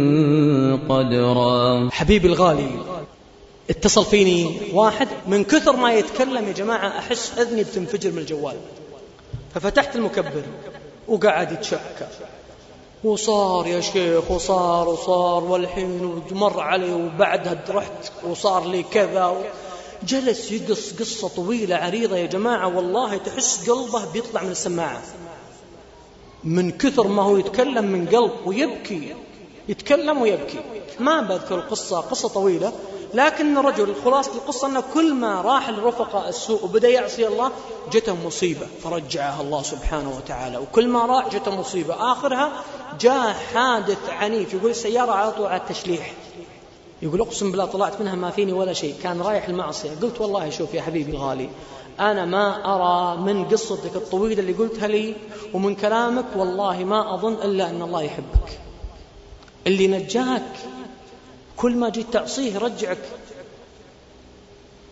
قدرا. حبيبي الغالي اتصل فيني واحد من كثر ما يتكلم يا جماعة أحس أذني بتنفجر من الجوال، ففتحت المكبر وقعد يتشكى وصار يا شيخ وصار والحين ومر علي وبعدها رحت وصار لي كذا. جلس يقص قصة طويلة عريضة يا جماعة، والله تحس قلبه بيطلع من السماعة من كثر ما هو يتكلم من قلب ويبكي، يتكلم ويبكي. ما بذكر القصة، قصة طويلة، لكن الرجل خلاصة القصة أنه كل ما راح لرفقاء السوء وبدأ يعصي الله جته مصيبة فرجعها الله سبحانه وتعالى، وكل ما راح جته مصيبة آخرها جاء حادث عنيف. يقول السيارة على طول على التشليح، يقول أقسم بالله طلعت منها ما فيني ولا شيء، كان رايح المعصية. قلت والله شوف يا حبيبي الغالي أنا ما أرى من قصتك الطويلة اللي قلتها لي ومن كلامك والله ما أظن إلا أن الله يحبك. اللي نجاك كل ما جيت تعصيه رجعك.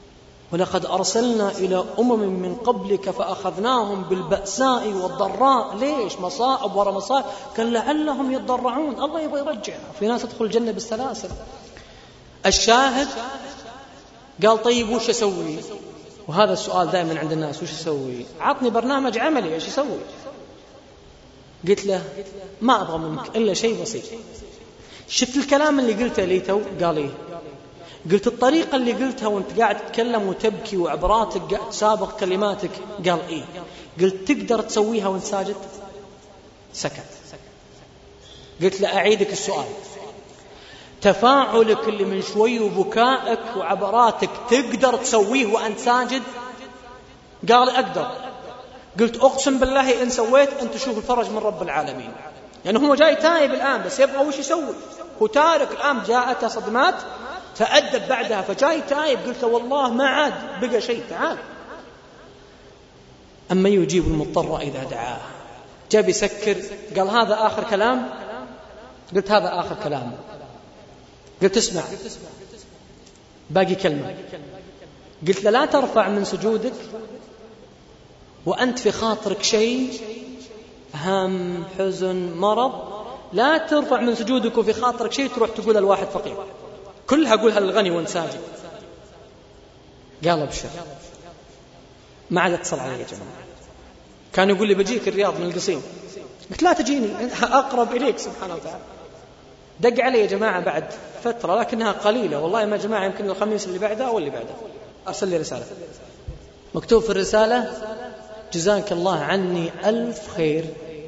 ولقد أرسلنا إلى أمم من قبلك فأخذناهم بالبأساء والضراء. ليش؟ مصائب وراء مصائب، كان لعلهم يتضرعون. الله يبغى يرجع. في ناس تدخل الجنة بالسلاسل. الشاهد قال طيب وش أسوي؟ وهذا السؤال دائما عند الناس، وش أسوي؟ عطني برنامج عملي، ايش أسوي؟ قلت له ما أبغى منك إلا شيء بسيط. شفت الكلام اللي قلته لي تو؟ قال إيه؟ قلت الطريقة اللي قلتها وانت قاعد تتكلم وتبكي وعبراتك قاعد تسابق كلماتك. قال إيه؟ قلت تقدر تسويها وانت ساجد؟ سكت. قلت له أعيدك السؤال، تفاعلك اللي من شوي وبكائك وعبراتك تقدر تسويه وانت ساجد؟ قال أقدر. قلت أقسم بالله إن سويت أن تشوف الفرج من رب العالمين. يعني هو جاي تائب الآن بس يبغى وش يسوي؟ هو تارك الآن، جاءته صدمات تأدب بعدها فجاي تائب. قلت والله ما عاد بقى شيء، تعال. أما يجيب المضطر إذا دعاه. جاب يسكر، قال هذا آخر كلام؟ قلت هذا آخر كلام. قلت اسمع باقي كلمة. قلت لا ترفع من سجودك وأنت في خاطرك شيء، هم، حزن، مرض، لا ترفع من سجودك وفي خاطرك شيء تروح تقول الواحد فقير. كلها قولها للغني وانت ساجد. قال ابشر. ما عاد اتصل علي يا جماعة. كان يقول لي بجيك الرياض من القصيم. قلت لا تجيني، أقرب إليك سبحانه وتعالى. دق علي يا جماعة بعد فترة لكنها قليلة والله ما جماعة، يمكن الخميس اللي بعده أو اللي بعده، أرسل لي رسالة مكتوب في الرسالة جزاك الله عني ألف خير،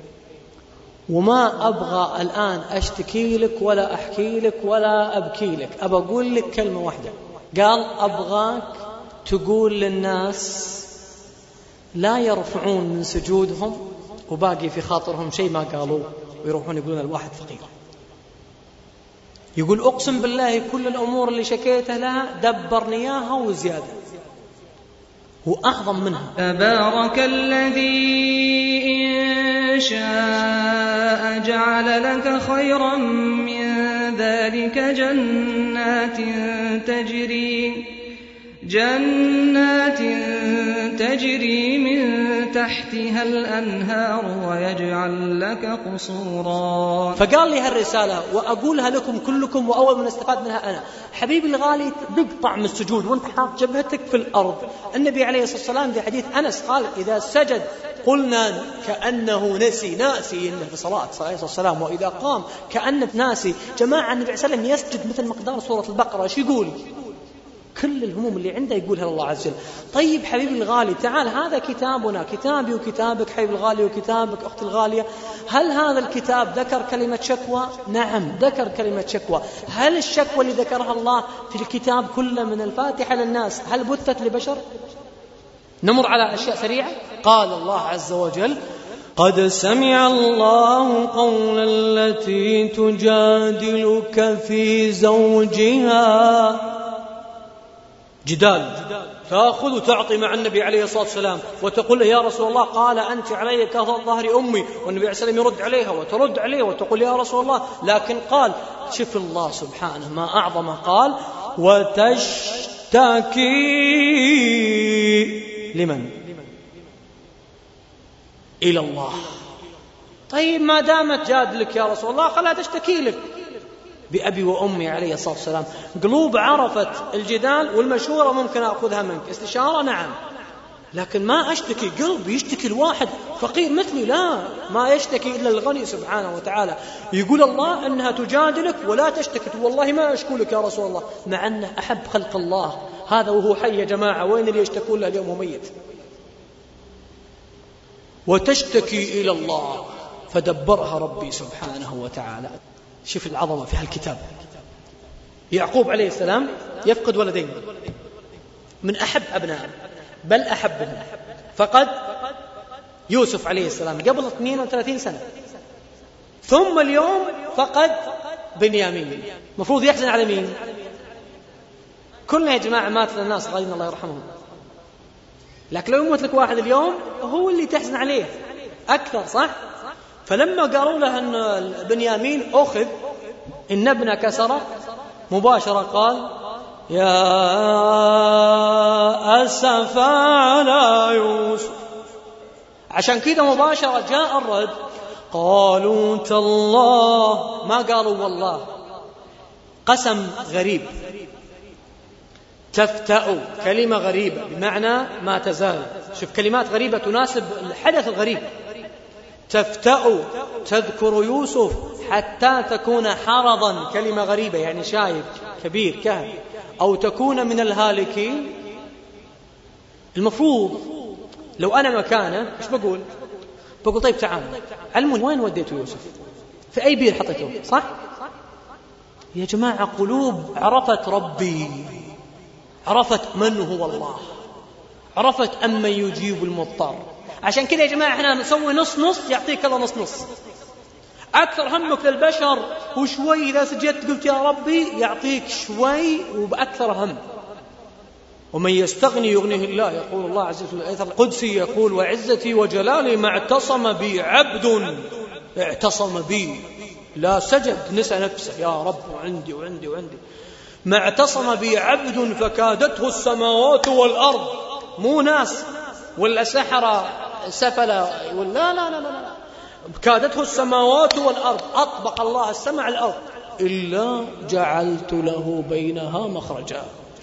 وما أبغى الآن أشتكي لك ولا أحكي لك ولا أبكي لك، أبغى أقول لك كلمة واحدة. قال أبغاك تقول للناس لا يرفعون من سجودهم وباقي في خاطرهم شيء ما قالوا ويروحون يقولون الواحد فقير. يقول أقسم بالله كل الأمور اللي شكيتها لها دبرني إياها وزيادة وأعظم منها. تبارك الذي إن شاء جعل لك خيرا من ذلك جنات تجري من تحتها الأنهار ويجعل لك قصورا. فقال لي هالرسالة وأقولها لكم كلكم، وأول من استفاد منها أنا. حبيبي الغالي تقطع من السجود وانت حاط جبهتك في الأرض. النبي عليه الصلاة والسلام في حديث أنس قال إذا سجد قلنا كأنه ناسي إنه في صلاة عليه الصلاة والسلام، وإذا قام كأنه ناسي. جماعة النبي عليه الصلاة والسلام يسجد مثل مقدار سورة البقرة. ايش يقول؟ كل الهموم اللي عنده يقولها الله عز وجل. طيب حبيبي الغالي تعال، هذا كتابنا، كتابي وكتابك حبيبي الغالي وكتابك أختي الغالية. هل هذا الكتاب ذكر كلمة شكوى؟ نعم ذكر كلمة شكوى. هل الشكوى اللي ذكرها الله في الكتاب كله من الفاتحة للناس هل بثت لبشر؟ نمر على أشياء سريعة. قال الله عز وجل قد سمع الله قول التي تجادلك في زوجها. جدال، تأخذ وتعطي مع النبي عليه الصلاة والسلام وتقول له يا رسول الله قال أنت علي كظهر أمي، والنبي عليه الصلاة والسلام يرد عليها وترد عليه وتقول يا رسول الله. لكن قال شوف الله سبحانه ما أعظم، قال وتشتكي لمن؟ إلى الله. طيب ما دامت جادلك يا رسول الله خلها تشتكي لك. بأبي وأمي عليه الصلاة والسلام قلوب عرفت الجدال والمشورة ممكن أخذها منك، استشارة نعم، لكن ما أشتكي قلب يشتكي الواحد فقير مثلي، لا ما يشتكي إلا الغني سبحانه وتعالى. يقول الله أنها تجادلك ولا تشتكي، والله ما أشكولك يا رسول الله، مع أنه أحب خلق الله هذا وهو حي يا جماعة، وين اللي يشتكون له اليوم وميت؟ وتشتكي إلى الله فدبرها ربي سبحانه وتعالى. شوف العظمة في هالكتاب. يعقوب عليه السلام يفقد ولدين من أحب أبنائه بل أحبهم، فقد يوسف عليه السلام قبل 32 سنة، ثم اليوم فقد بنيامين. مفروض يحزن على مين؟ كلنا يا جماعة مات الناس غيرنا الله يرحمهم، لكن لو يموت لك واحد اليوم هو اللي تحزن عليه أكثر، صح؟ فلما قالوا له أن بنيامين أخذ إن ابنك سرق مباشرة قال يا أسف على يوسف. عشان كده مباشرة جاء الرد، قالوا تالله، ما قالوا والله، قسم غريب. تفتأ كلمة غريبة بمعنى ما تزال. شوف كلمات غريبة تناسب الحدث الغريب. تفتأ تذكر يوسف حتى تكون حرضا، كلمة غريبة يعني شايب كبير كهف، أو تكون من الهالكين. المفروض لو أنا مكانه إيش بقول؟ بقول طيب تعالوا علموني وين وديتوا يوسف، في أي بير حطيتوه، صح؟ يا جماعة قلوب عرفت ربي، عرفت من هو الله، عرفت أمن يجيب المضطر. عشان كده يا جماعة احنا نسوي نص نص، يعطيك الله نص نص. أكثر همك للبشر وشوي إذا سجدت قلت يا ربي يعطيك شوي وبأكثر هم. ومن يستغني يغنيه الله، يقول الله عز وجل الآية القدسي يقول وعزتي وجلالي ما اعتصم بي عبد، اعتصم بي لا سجد نسى نفسه يا رب وعندي وعندي وعندي، ما اعتصم بي عبد فكادته السماوات والأرض، مو ناس ولا سحرة سفلة ولا لا لا لا لا، كادته السماوات والأرض، أطبق الله السماء على الأرض، إلا جعلت له بينها مخرجا.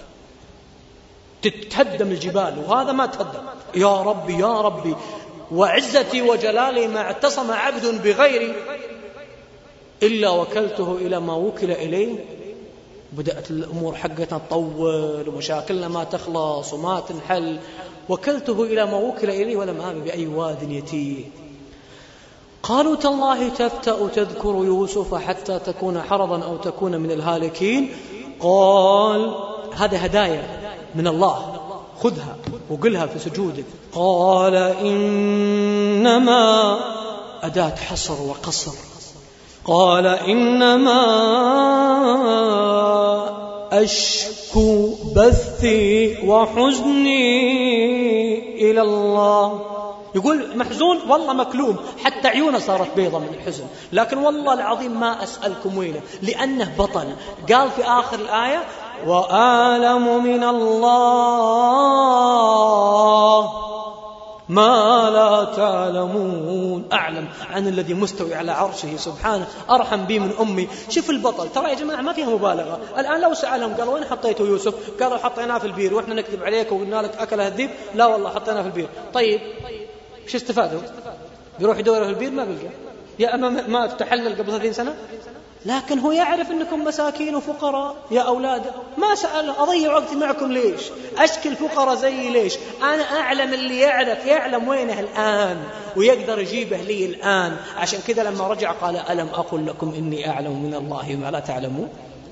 تتهدم الجبال وهذا ما تهدم. يا ربي يا ربي وعزتي وجلالي ما اعتصم عبد بغيري إلا وكلته إلى ما وكل إليه. بدأت الأمور حقتنا تطول ومشاكلنا ما تخلص وما تنحل. وكلته إلى ما وكل إليه ولم آب بأي واد يتيه. قالوا تالله تفتأ تذكر يوسف حتى تكون حرضا أو تكون من الهالكين. قال هذا هدايا من الله، خذها وقلها في سجودك. قال إنما أداة حصر وقصر. قال إنما أشكو بثي وحزني إلى الله. يقول محزون والله مكلوم، حتى عيونه صارت بيضة من الحزن، لكن والله العظيم ما أسألكم وينه، لأنه بطل. قال في آخر الآية وأعلم من الله ما لا تعلمون. أعلم عن الذي مستوي على عرشه سبحانه، أرحم بي من أمي. شوف البطل، ترى يا جماعة ما فيها مبالغة. الآن لو سألهم قالوا وين حطيتوا يوسف، قالوا حطيناه في البير، وإحنا نكذب عليك وقلنا لك أكله الذئب. لا والله حطيناه في البير. طيب شو استفادوا؟ بيروح يدور في البير ما بيلقى، يا أما ما تحلل قبل 30 سنة. لكن هو يعرف أنكم مساكين وفقراء يا أولاده، ما سأل أضيع وقتي معكم ليش، أشكل فقراء زي ليش. أنا أعلم اللي يعلم وينه الآن ويقدر يجيبه لي الآن. عشان كذا لما رجع قال ألم أقل لكم إني أعلم من الله ما لا تعلمون.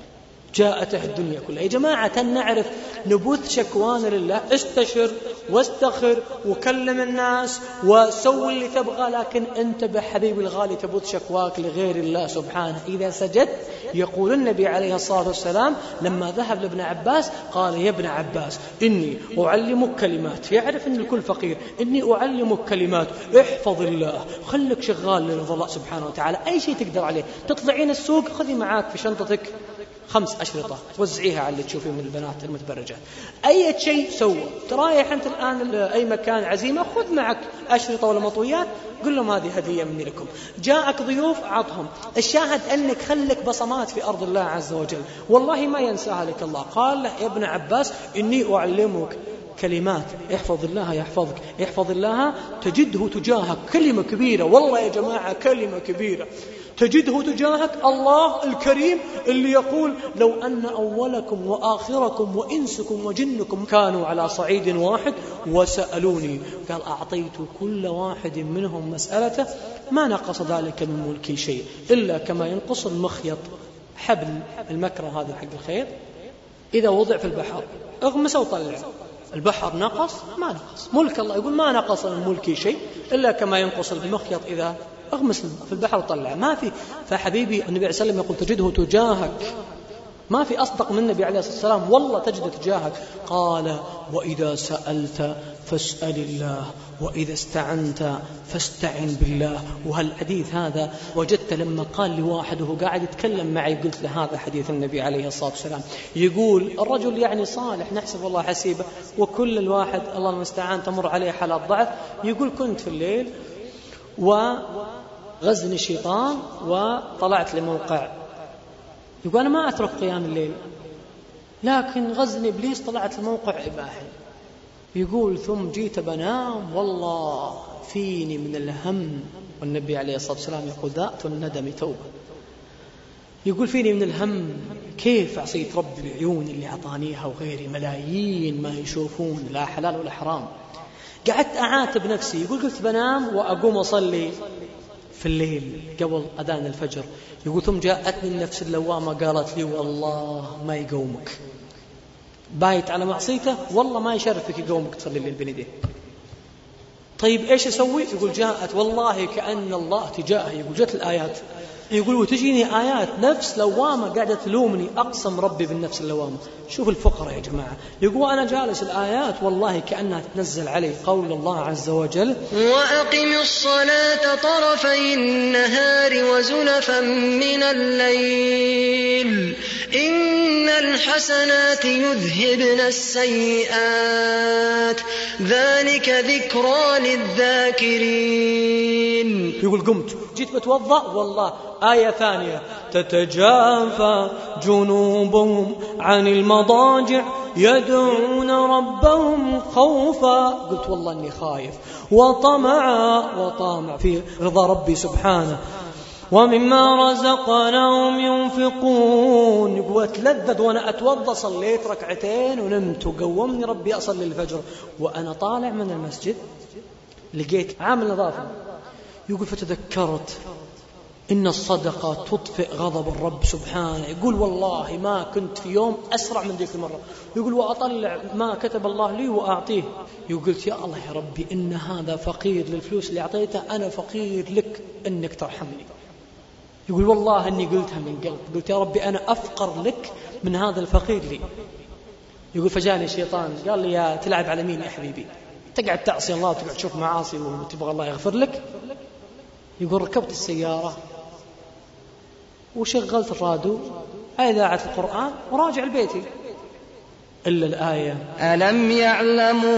جاءته الدنيا كلها. يا جماعة نعرف نبث شكوانا لله، استشر واستخر وكلم الناس وسوي اللي تبغى، لكن انتبه حبيبي الغالي تبث شكواك لغير الله سبحانه. إذا سجدت يقول النبي عليه الصلاة والسلام لما ذهب لابن عباس قال يا ابن عباس إني أعلمك كلمات، يعرف أن الكل فقير، إني أعلمك كلمات احفظ الله، خلك شغال لرضا الله سبحانه وتعالى. أي شيء تقدر عليه، تطلعين السوق خذي معاك في شنطتك 5 أشرطة وزعيها على اللي تشوفين من البنات المتبرجات. أي شيء سوى، ترايح أنت الآن أي مكان عزيمة خذ معك أشرطة ولا مطويات، قل لهم هذه هدية مني لكم. جاءك ضيوف عطهم. الشاهد أنك خلك بصمات في أرض الله عز وجل، والله ما ينساها لك الله. قال له يا ابن عباس إني أعلمك كلمات احفظ الله يحفظك، احفظ الله تجده تجاهك. كلمة كبيرة والله يا جماعة، كلمة كبيرة. تجده تجاهك الله الكريم اللي يقول لو أن أولكم وآخركم وإنسكم وجنكم كانوا على صعيد واحد وسألوني، قال أعطيت كل واحد منهم مسألته ما نقص ذلك من ملكي شيء إلا كما ينقص المخيط، حبل المكره هذا حق الخير، إذا وضع في البحر اغمس وطلع، البحر نقص ما نقص ملك الله. يقول ما نقص من ملكي شيء إلا كما ينقص المخيط إذا اغمس في البحر وطلع، ما في. فحبيبي النبي عليه الصلاة والسلام يقول تجده تجاهك ما في أصدق من النبي عليه الصلاة والسلام، والله تجد تجاهك. قال وإذا سألت فاسأل الله وإذا استعنت فاستعن بالله. وهالحديث هذا وجدت لما قال لواحد وهو قاعد يتكلم معي قلت له هذا حديث النبي عليه الصلاة والسلام. يقول الرجل يعني صالح نحسب الله حسيبه، وكل الواحد الله المستعان تمر عليه حالات ضعف. يقول كنت في الليل وغزني الشيطان وطلعت لموقع، يقول أنا ما أترك قيام الليل لكن غزني إبليس طلعت لموقع إباحي. يقول ثم جيت بنام والله فيني من الهم، والنبي عليه الصلاة والسلام يقول ذات الندم توبة. يقول فيني من الهم كيف عصيت ربي بعيون اللي أعطانيها وغيري ملايين ما يشوفون لا حلال ولا حرام. قعدت أعاتب نفسي. يقول قلت بنام وأقوم أصلي في الليل قبل أذان الفجر. يقول ثم جاءتني النفس اللوامة قالت لي والله ما يقومك، بايت على معصيته والله ما يشرفك يقومك تصلي الليل بين يديه. طيب إيش أسوي؟ يقول جاءت والله كأن الله تجاهي. يقول جاءت الآيات، يقول وتجيني آيات نفس لوامة قاعدة تلومني، أقسم ربي بالنفس اللوامة. شوف الفقرة يا جماعة. يقول أنا جالس الآيات والله كأنها تنزل علي قول الله عز وجل وأقم الصلاة طرفي النهار وزلفا من الليل إن الحسنات يذهبن السيئات ذلك ذكرى للذاكرين. يقول قمت جيت بتوضأ والله آية ثانية تتجافى جنوبهم عن المضاجع يدعون ربهم خوفا. قلت والله أني خايف وطمع في رضا ربي سبحانه ومما رزقناهم ينفقون. يقول أتلذذ وأنا أتوضأ، صليت ركعتين ونمت وقومني ربي أصلي الفجر. وأنا طالع من المسجد لقيت عامل نظافة. يقول فتذكرت إن الصدقة تطفئ غضب الرب سبحانه. يقول والله ما كنت في يوم أسرع من ذيك المرة. يقول وأطلع ما كتب الله لي وأعطيه. يقول قلت يا الله يا ربي إن هذا فقير للفلوس اللي أعطيته، أنا فقير لك إنك ترحمني. يقول والله أني قلتها من قلب، قلت يا ربي أنا أفقر لك من هذا الفقير لي. يقول فجاني الشيطان قال لي يا تلعب على مين يا حبيبي؟ تقعد تعصي الله وتقعد تشوف معاصي وتبغى الله يغفر لك؟ يقول ركبت السيارة وشغلت الراديو إذاعة القرآن وراجع لبيتي إلا الآية ألم يعلموا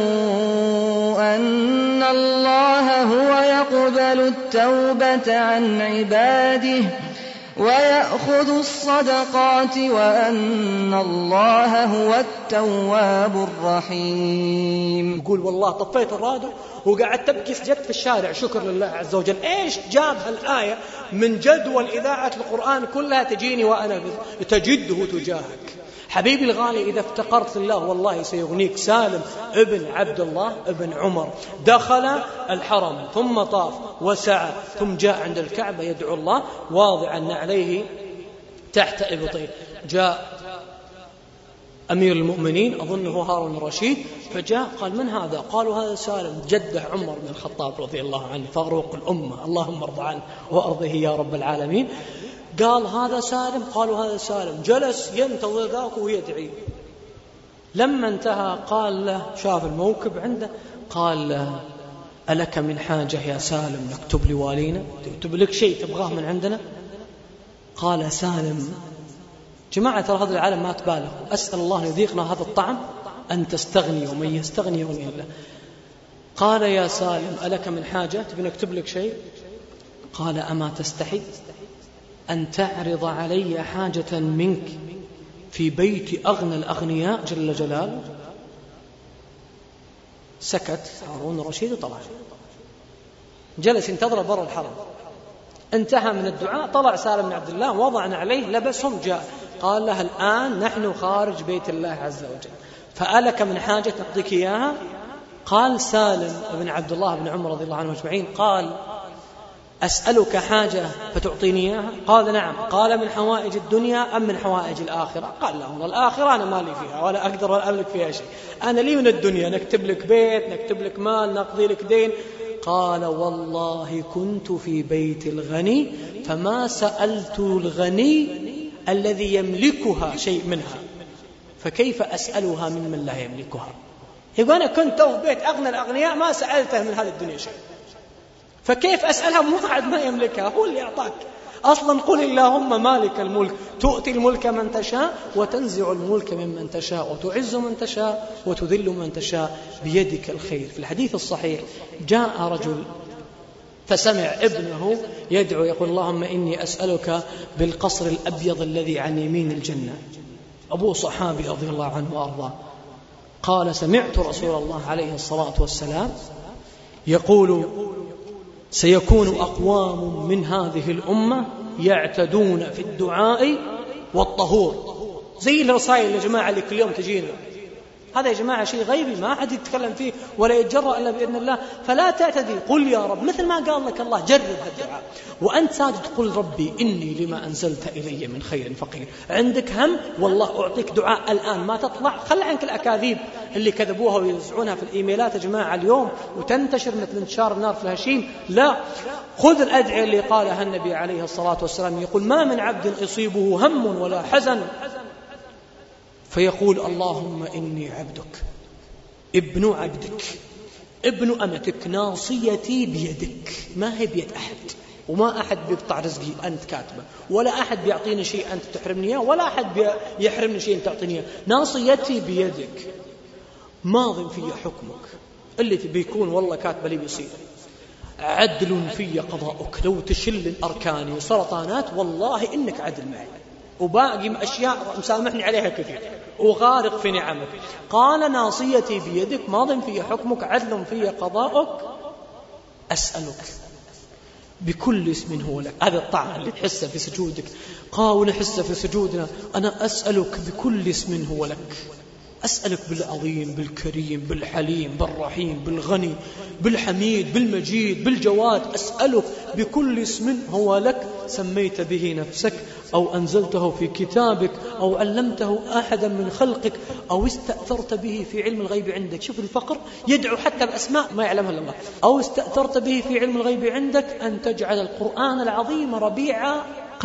أن الله هو يقبل التوبة عن عباده ويأخذ الصدقات وأن الله هو التواب الرحيم. يقول والله طفيت الراديو وقعدت تبكي، سجدت في الشارع شكر لله عز وجل. إيش جاب هالآية من جدول إذاعة القرآن كلها تجيني وأنا تجده تجاهك. حبيبي الغالي إذا افتقرت لله والله سيغنيك. سالم ابن عبد الله ابن عمر دخل الحرم ثم طاف وسعى ثم جاء عند الكعبة يدعو الله واضعا عليه تحت إبطيه. جاء أمير المؤمنين أظنه هارون الرشيد فجاء قال من هذا؟ قالوا هذا سالم جده عمر بن الخطاب رضي الله عنه فاروق الأمة اللهم ارض عنه وأرضه يا رب العالمين. قال هذا سالم؟ قالوا هذا سالم. جلس ينتظر ذاك ويدعي. لما انتهى قال له شاف الموكب عنده قال له ألك من حاجة يا سالم نكتب لوالينا؟ تكتب لك شيء تبغاه من عندنا؟ قال سالم جماعة ترى هذا العالم ما تبالغ، أسأل الله يذيقنا هذا الطعم أن تستغني ومن يستغني يغني الله. قال يا سالم ألك من حاجة تبي نكتب لك شيء؟ قال أما تستحي أن تعرض علي حاجة منك في بيت أغنى الأغنياء جل جلاله؟ سكت هارون الرشيد وطلع جلس ينتظر برا الحرم. انتهى من الدعاء طلع سالم بن عبد الله وضعنا عليه لبسهم جاء قال له الآن نحن خارج بيت الله عز وجل فألك من حاجة نعطيك إياها؟ قال سالم بن عبد الله بن عمر رضي الله عنه أجمعين قال أسألك حاجة فتعطيني إياها؟ قال نعم. قال من حوائج الدنيا أم من حوائج الآخرة؟ قال لا والله الآخرة أنا مالي فيها ولا أقدر ولا أملك فيها شيء، أنا لي من الدنيا نكتب لك بيت نكتب لك مال نقضي لك دين. قال والله كنت في بيت الغني فما سألت الغني الذي يملكها شيء منها، فكيف أسألها ممن لا يملكها؟ يقول أنا كنت في بيت أغنى الأغنياء ما سألته من هذه الدنيا شيء، فكيف أسألها موعد ما يملكها؟ هو اللي أعطاك أصلا. قل اللهم مالك الملك تؤتي الملك من تشاء وتنزع الملك ممن تشاء وتعز من تشاء وتذل من تشاء بيدك الخير. في الحديث الصحيح جاء رجل فسمع ابنه يدعو يقول اللهم إني أسألك بالقصر الأبيض الذي عن يمين الجنة. أبو صحابي رضي الله عنه وأرضاه قال سمعت رسول الله عليه الصلاة والسلام يقول سيكون أقوام من هذه الأمة يعتدون في الدعاء والطهور، زي الرسائل يا جماعة اللي كل يوم تجينا، هذا يا جماعة شيء غيبي ما أحد يتكلم فيه ولا يتجرأ إلا بإذن الله، فلا تعتدي، قل يا رب مثل ما قال لك الله، جرب هالدعاء وأنت ساجد قل ربي إني لما أنزلت إلي من خير فقير. عندك هم والله أعطيك دعاء الآن ما تطلع، خل عنك الأكاذيب اللي كذبوها ويوزعونها في الإيميلات يا جماعة اليوم وتنتشر مثل انتشار النار في الهشيم. لا، خذ الأدعية اللي قالها النبي عليه الصلاة والسلام يقول ما من عبد يصيبه هم ولا حزن فيقول اللهم إني عبدك ابن عبدك ابن أمتك ناصيتي بيدك، ما هي بيد أحد، وما أحد بيقطع رزقي أنت كاتبه، ولا أحد بيعطيني شيء أنت تحرمني، ولا أحد يحرمني شيء أنت تعطيني، ناصيتي بيدك ماض في حكمك، اللي بيكون والله كاتبه لي بيصير، عدل في قضاؤك، لو تشل أركاني سرطانات والله إنك عدل معي، وباقي أشياء مسامحني عليها كثير وغارق في نعمك. قال ناصيتي بيدك ماض في حكمك عدل في قضاؤك أسألك بكل اسم هو لك. هذا الطعن اللي تحسه في سجودك، قال ونحسه في سجودنا، أنا أسألك بكل اسم هو لك، أسألك بالعظيم بالكريم بالحليم بالرحيم بالغني بالحميد بالمجيد بالجواد، أسألك بكل اسم هو لك سميت به نفسك أو أنزلته في كتابك أو علمته أحدا من خلقك أو استأثرت به في علم الغيب عندك. شوف الفقر يدعو حتى بأسماء ما يعلمها الله. أو استأثرت به في علم الغيب عندك أن تجعل القرآن العظيم ربيع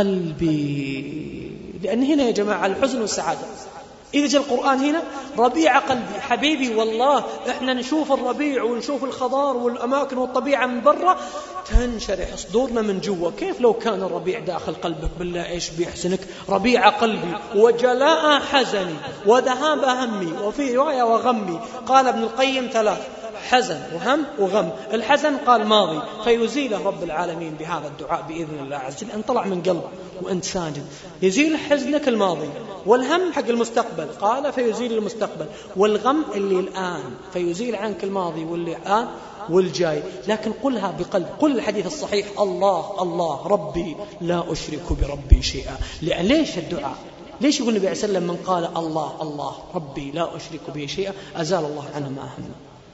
قلبي، لأن هنا يا جماعة الحزن والسعادة، إذا جاء القرآن هنا ربيع قلبي. حبيبي والله إحنا نشوف الربيع ونشوف الخضار والأماكن والطبيعة من برا تنشرح صدورنا من جوا، كيف لو كان الربيع داخل قلبك؟ بالله إيش بيحسنك؟ ربيع قلبي وجلاء حزني وذهاب همي، وفي رواية وغمي. قال ابن القيم ثلاث: حزن وهم وغم. الحزن قال ماضي فيزيله رب العالمين بهذا الدعاء بإذن الله عز وجل، أن طلع من قلب وأنت ساجد يزيل حزنك الماضي، والهم حق المستقبل قال فيزيل المستقبل، والغم اللي الآن فيزيل عنك الماضي واللي الآن والجاي. لكن قلها بقلب، قل الحديث الصحيح الله الله ربي لا أشرك بربي شيئا. لأن ليش الدعاء؟ ليش يقول النبي عليه الصلاة والسلام من قال الله الله ربي لا أشرك به شيئا أزال الله عنه ما أهمه؟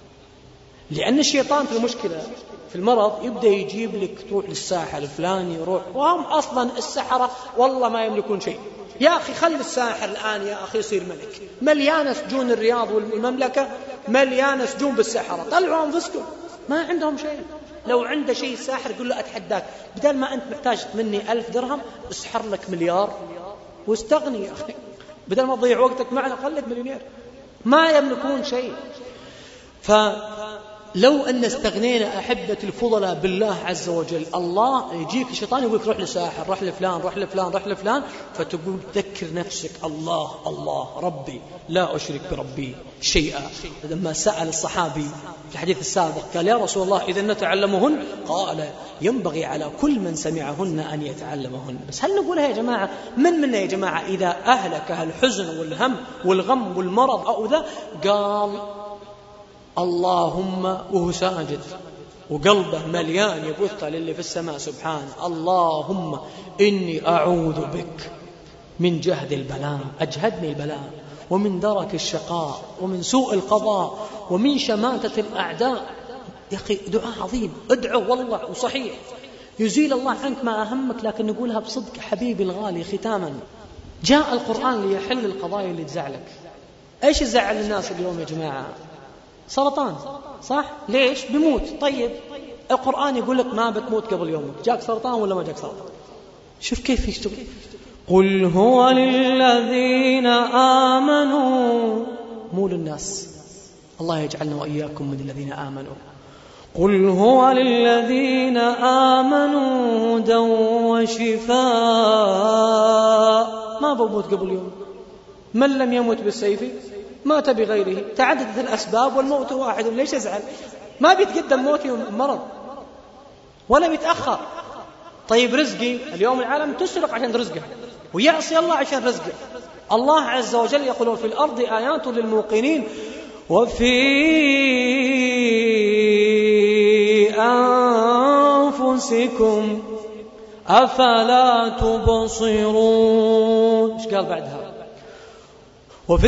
لأن الشيطان في المشكلة في المرض يبدأ يجيب لك تروح للساحر الفلاني يروح، وهم أصلا السحرة والله ما يملكون شيء. يا أخي خلي الساحر الآن يا أخي يصير ملك، مليانة سجون الرياض والمملكة مليانة سجون بالسحرة، طلعوا أنفسكم ما عندهم شيء. لو عنده شيء الساحر يقول له أتحداك، بدل ما أنت محتاج مني 1000 درهم اسحر لك مليار واستغني يا أخي، بدل ما تضيع وقتك معنا خليك مليونير. ما يملكون شيء. فلو أن استغنينا أحبة الفضلاء بالله عز وجل، الله يجيك الشيطان يقول روح لساحر، روح لفلان، روح لفلان، روح لفلان، فتقول تذكر نفسك الله الله ربي لا أشرك بربي شيئا. لما سأل الصحابي في الحديث السابق قال يا رسول الله إذا نتعلمهن؟ قال ينبغي على كل من سمعهن أن يتعلمهن. بس هل نقولها يا جماعة؟ من منا يا جماعة إذا أهلكها الحزن والهم والغم والمرض أو ذا قال اللهم وهو ساجد وقلبه مليان يبث للي في السماء سبحانه، اللهم إني أعوذ بك من جهد البلاء، أجهدني البلاء، ومن درك الشقاء، ومن سوء القضاء، ومن شماتة الأعداء. يا أخي دعاء عظيم، ادعو والله وصحيح يزيل الله عنك ما أهمك، لكن نقولها بصدق حبيبي الغالي. ختاما جاء القرآن ليحل القضايا اللي تزعلك. إيش يزعل الناس اليوم يا جماعة؟ سرطان، صح؟ ليش؟ بموت. طيب القرآن يقول لك ما بتموت قبل يومك، جاك سرطان ولا ما جاك سرطان؟ شوف كيف يشتغل. قل هو للذين آمنوا، مو للناس. الله يجعلنا وإياكم من الذين آمنوا. قل هو للذين آمنوا هدى وشفاء. ما بموت قبل يوم، من لم يمت بالسيف مات بغيره. تعددت الأسباب والموت واحد، ليش أزعل؟ ما بيتقدم موتي ومرض ولا بيتأخر. طيب رزقي اليوم العالم تسرق عشان رزقه ويعصي الله عشان رزقه. الله عز وجل يقول في الأرض آيات للموقنين وفي أنفسكم أفلا تبصرون. إيش قال بعدها؟ وفي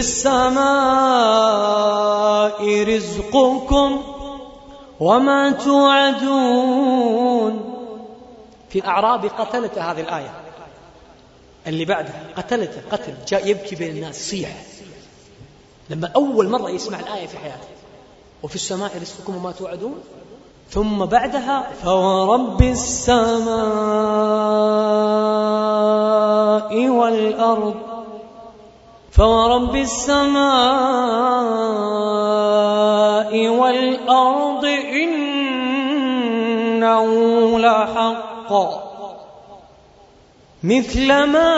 السماء رزقكم وما توعدون. في أعرابي قتلته هذه الآية اللي بعدها، قتلته قتل، جاء يبكي بين الناس صيح لما أول مرة يسمع الآية في حياته. وفي السماء رزقكم وما توعدون. ثم بعدها فورب السماء والأرض، فورب السماء والأرض إنه لحق مثل ما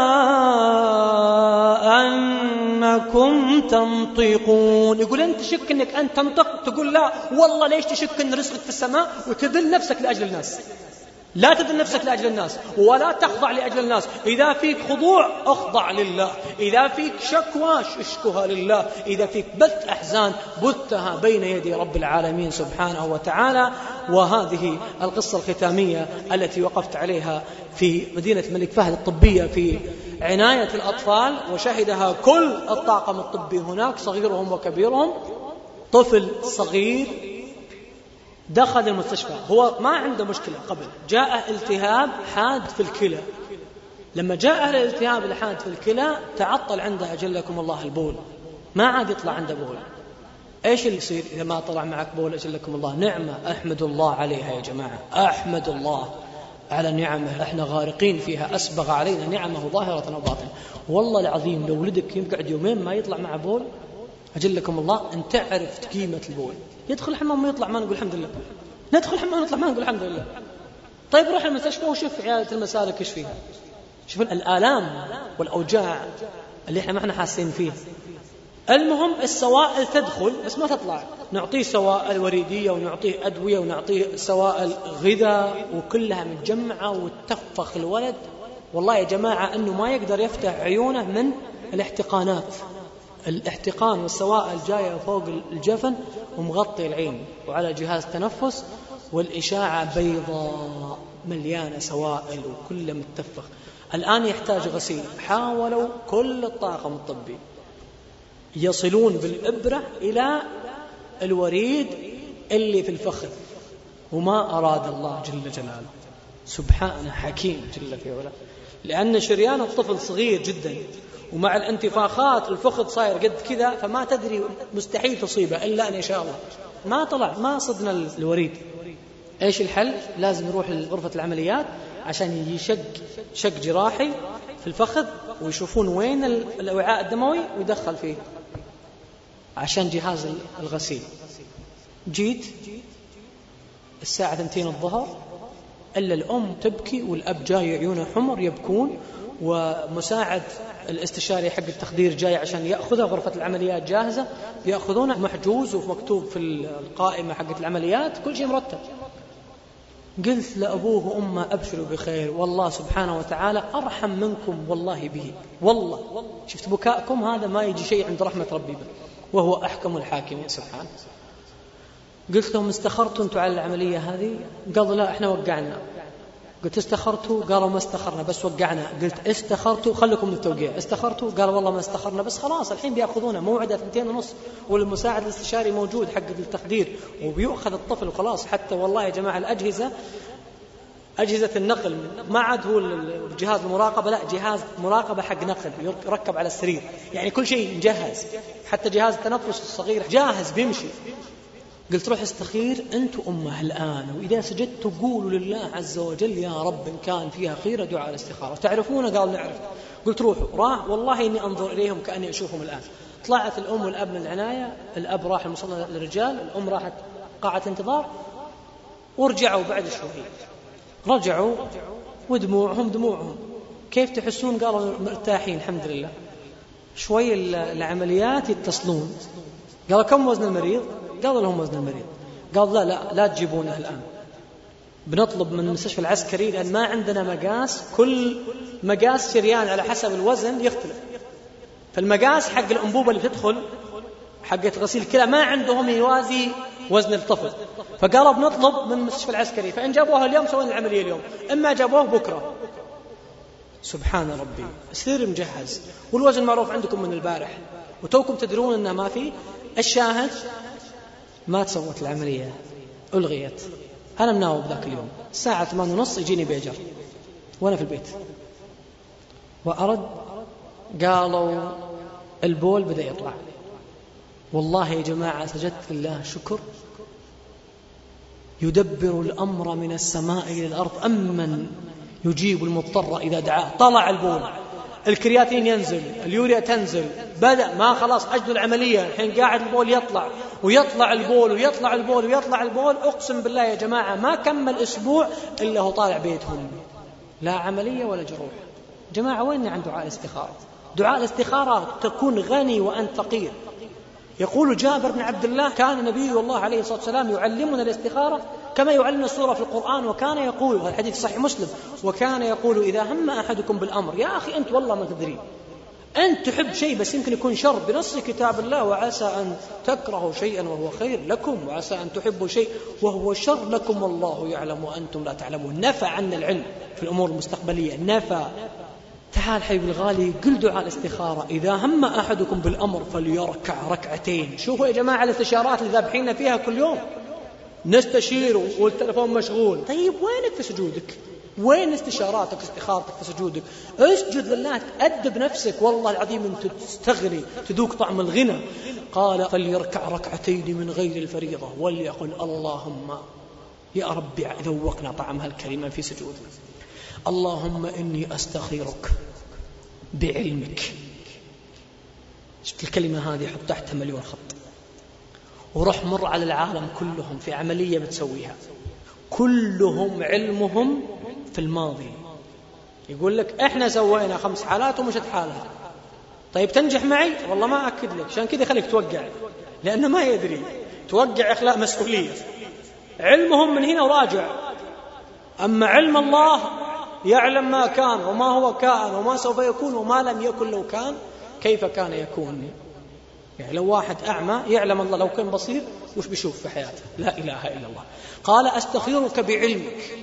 أنكم تنطقون. يقول أنت تشك أنك أنت تنطق، تقول لا والله ليش تشك أن رزقك في السماء وتذل نفسك لأجل الناس؟ لا تذل نفسك لأجل الناس ولا تخضع لأجل الناس. إذا فيك خضوع اخضع لله، إذا فيك شكوى اشكها لله، إذا فيك بث أحزان بثها بين يدي رب العالمين سبحانه وتعالى. وهذه القصة الختامية التي وقفت عليها في مدينة الملك فهد الطبية في عناية الأطفال، وشهدها كل الطاقم الطبي هناك صغيرهم وكبيرهم. طفل صغير دخل المستشفى، هو ما عنده مشكلة قبل، جاء التهاب حاد في الكلى. لما جاء الالتهاب الحاد في الكلى تعطل عنده أجلكم الله البول، ما عاد يطلع عنده بول. ايش اللي يصير إذا ما طلع معك بول؟ أجلكم الله نعمة أحمد الله عليها يا جماعة، أحمد الله على نعمه احنا غارقين فيها. أسبغ علينا نعمه ظاهرة وباطنة. والله العظيم لو ولدك يقعد يومين ما يطلع معه بول أجلكم الله أن تعرف قيمة البول. يدخل الحمام ويطلع ما نقول الحمد لله، ندخل الحمام ونطلع ما نقول الحمد لله. طيب روح المستشفى وشوف عيادة المسالك ايش فيها، شوف الآلام والأوجاع اللي احنا ما احنا حاسين فيها. المهم السوائل تدخل بس ما تطلع. نعطيه سوائل وريدية ونعطيه أدوية ونعطيه سوائل غذاء وكلها متجمعة وتفخ الولد. والله يا جماعة أنه ما يقدر يفتح عيونه من الاحتقانات. الاحتقان والسوائل جاية فوق الجفن ومغطي العين وعلى جهاز تنفس، والإشاعة بيضاء مليانة سوائل وكله متفخ. الآن يحتاج غسيل. حاولوا كل الطاقم الطبي يصلون بالإبرة إلى الوريد اللي في الفخذ، وما أراد الله جل جلاله سبحانه حكيم جل في علاه، لأن شريان الطفل صغير جدا، ومع الانتفاخات الفخذ صاير قد كذا، فما تدري مستحيل تصيبه إلا أن يشاء الله. ما طلع، ما صدنا الوريد. إيش الحل؟ لازم يروح لغرفة العمليات عشان شق جراحي في الفخذ ويشوفون وين الوعاء الدموي ويدخل فيه عشان جهاز الغسيل. جيت الساعة 2 الظهر إلا الأم تبكي والأب جاي عيونه حمر يبكون، ومساعد الاستشاري حق التخدير جاي عشان يأخذه. غرفة العمليات جاهزة، يأخذونه محجوز ومكتوب في القائمة حق العمليات، كل شيء مرتب. قلت لأبوه وأمه أبشروا بخير، والله سبحانه وتعالى أرحم منكم والله به. والله شفت بكاءكم هذا ما يجي شيء عند رحمة ربي به، وهو أحكم الحاكمين سبحانه. قلت لهم استخرتوا أنتوا على العملية هذه؟ قالوا لا إحنا وقعنا. قلت استخرتوا؟ قالوا ما استخرنا بس وقعنا. قلت استخرتوا؟ خلكم من التوقيع. استخرتوا؟ قالوا والله ما استخرنا بس خلاص الحين بيأخذونه موعده 2:30 والمساعد الاستشاري موجود حق التخدير وبيأخذ الطفل وخلاص. حتى والله يا جماعة أجهزة النقل ما عاد هو جهاز المراقبة، لا جهاز مراقبة حق نقل يركب على السرير، يعني كل شيء مجهز، حتى جهاز التنفس الصغير جاهز بيمشي. قلت روح استخير أنت وأمه الآن، وإذا سجدت قولوا لله عز وجل يا رب إن كان فيها خير دعاء الاستخارة. تعرفونه؟ قال نعرف. قلت روحوا. راح والله إني أنظر إليهم كأني أشوفهم الآن. طلعت الأم والأب من العناية، الأب راح المصلى للرجال، الأم راحت قاعة انتظار، ورجعوا بعد شوي. رجعوا ودموعهم دموعهم. كيف تحسون؟ قالوا مرتاحين الحمد لله. شوي العمليات يتصلون. قالوا كم وزن المريض؟ قالوا لهم وزن المريض. قال لا تجيبونه الآن، بنطلب من المستشفى العسكري لأن ما عندنا مقاس، كل مقاس شريان على حسب الوزن يختلف. فالمقاس حق الأنبوبة اللي تدخل حقة غسيل الكلى ما عندهم يوازي وزن الطفل، فقالوا بنطلب من المستشفى العسكري، فإن جابوها اليوم سوينا العملية اليوم، إما جابوه بكرة. سبحان ربي، السرير مجهز والوزن معروف عندكم من البارح، وتوكم تدرون أنه ما في. الشاهد ما تسوت العملية، ألغيت. أنا مناوب ذاك اليوم الساعة 8:30 يجيني بيجر وأنا في البيت، وأرد قالوا البول بدأ يطلع. والله يا جماعة سجدت لله شكر، يدبر الأمر من السماء إلى الأرض، أمن يجيب المضطر إذا دعاه. طلع البول، الكرياتين ينزل، اليوريا تنزل، بدأ ما خلاص أجل العملية، الحين قاعد البول يطلع ويطلع البول ويطلع البول ويطلع البول. أقسم بالله يا جماعة ما كمل أسبوع إلا هو طالع بيتهم، لا عملية ولا جروح. جماعة وين عن دعاء الاستخارة؟ دعاء الاستخارة تكون غني وأنت فقير. يقول جابر بن عبد الله كان نبي الله عليه الصلاة والسلام يعلمنا الاستخارة كما يعلمنا السورة في القرآن، وكان يقول، هذا الحديث صحيح مسلم، وكان يقول إذا هم أحدكم بالأمر، يا أخي أنت والله ما تدري، أنت تحب شيء بس يمكن يكون شر بنص كتاب الله، وعسى أن تكرهوا شيئا وهو خير لكم، وعسى أن تحبوا شيء وهو شر لكم، والله يعلم وأنتم لا تعلمون. نفى عنا العلم في الأمور المستقبلية، نفى. تعال حبيبي الغالي، قل دعاء الاستخارة إذا هم أحدكم بالأمر فليركع ركعتين. شوفوا يا جماعة الاستشارات اللي ذابحيننا فيها كل يوم، نستشير والتلفون مشغول. طيب وينك في سجودك؟ وين استشاراتك استخارتك في سجودك؟ اسجد لله، تأدب نفسك. والله العظيم انت تستغني، تذوق طعم الغنى. قال فليركع ركعتين من غير الفريضة وليقل اللهم يا ربي ذوقنا طعم هالكلمة في سجودنا. اللهم إني أستخيرك بعلمك. شفت الكلمة هذه؟ حط تحتها 1,000,000 خط، وروح مر على العالم كلهم في عملية بتسويها، كلهم علمهم في الماضي. يقول لك إحنا سوينا 5 حالات ومشت حالها. طيب تنجح معي؟ والله ما أكد لك، عشان كذا خليك توقع، لأنه ما يدري. توقع إخلاء مسؤولية. علمهم من هنا وراجع. أما علم الله يعلم ما كان وما هو كائن وما سوف يكون وما لم يكن لو كان كيف كان يكون. يعني لو واحد أعمى يعلم الله لو كان بصير وش بيشوف في حياته. لا إله إلا الله. قال أستخيرك بعلمك.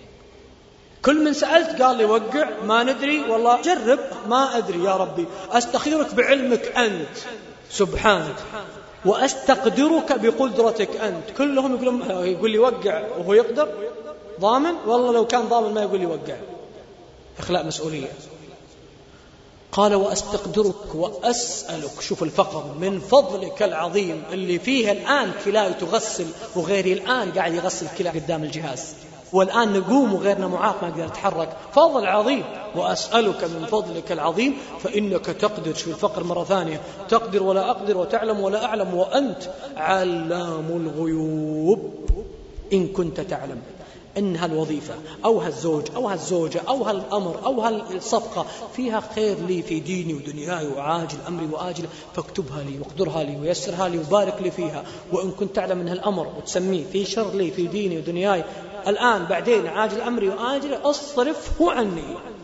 كل من سألت قال لي وقع ما ندري، والله جرب ما أدري يا ربي. أستخيرك بعلمك أنت سبحانك، وأستقدرك بقدرتك أنت. كلهم يقول لي وقع وهو يقدر ضامن، والله لو كان ضامن ما يقول لي وقع. إخلاء مسؤولية. قال وأستقدرك وأسألك، شوف الفقر، من فضلك العظيم اللي فيه الآن كلاي تغسل وغيري الآن قاعد يغسل كلا قدام الجهاز، والآن نقوم وغيرنا معاق ما يقدر يتحرك. فضل عظيم. وأسألك من فضلك العظيم فإنك تقدر، شوف الفقر مرة ثانية، تقدر ولا أقدر وتعلم ولا أعلم وأنت علام الغيوب. إن كنت تعلم إن هالوظيفة أو هالزوج أو هالزوجة أو هالأمر أو هالصفقة فيها خير لي في ديني ودنياي وعاجل أمري وآجل، فاكتبها لي واقدرها لي ويسرها لي وبارك لي فيها. وإن كنت تعلم من هالأمر وتسميه في شر لي في ديني ودنياي الآن بعدين عاجل أمري وآجل، أصرفه عني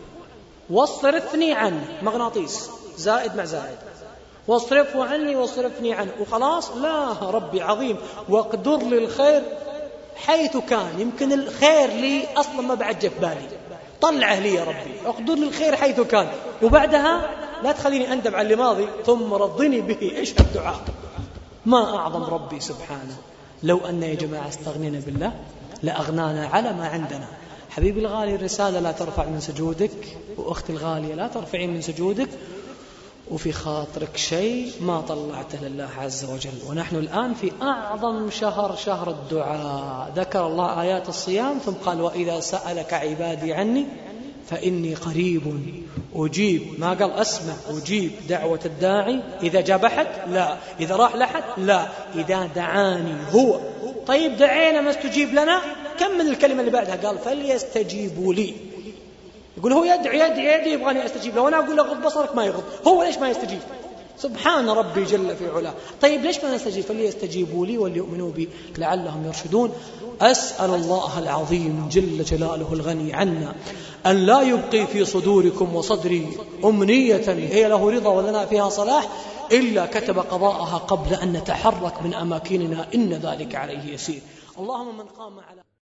واصرفني عنه. مغناطيس زائد مع زائد، واصرفه عني واصرفني عنه. وخلاص لا ربي عظيم، واقدر لي الخير حيث كان. يمكن الخير لي أصلا ما بعد جف بالي، طلعه لي يا ربي، اقدر لي الخير حيث كان. وبعدها لا تخليني أندم على اللي ماضي، ثم رضني به. إيش الدعاء؟ ما أعظم ربي سبحانه. لو أن يا جماعة استغنينا بالله لأغنانا على ما عندنا. حبيبي الغالي، الرسالة لا ترفع من سجودك، وأختي الغالية لا ترفعين من سجودك، وفي خاطرك شيء ما طلعته لله عز وجل. ونحن الآن في أعظم شهر الدعاء. ذكر الله آيات الصيام ثم قال وإذا سألك عبادي عني فإني قريب أجيب. ما قال أسمع أجيب دعوة الداعي إذا جاب أحد؟ لا. إذا راح لحد؟ لا. إذا دعاني هو. طيب دعينا ما استجيب لنا. كم من الكلمة اللي بعدها؟ قال فليستجيبوا لي. يقول هو يدعي يبغاني أستجيب له، وأنا أقول له غض بصرك ما يغض. هو ليش ما يستجيب؟ سبحان ربي جل في علاه. طيب ليش ما نستجيب؟ فليستجيبوا لي وليؤمنوا بي لعلهم يرشدون. أسأل الله العظيم جل جلاله الغني عنا أن لا يبقي في صدوركم وصدري أمنية هي له رضا ولنا فيها صلاح إلا كتب قضاءها قبل أن نتحرك من أماكننا، إن ذلك عليه يسير. اللهم من قام على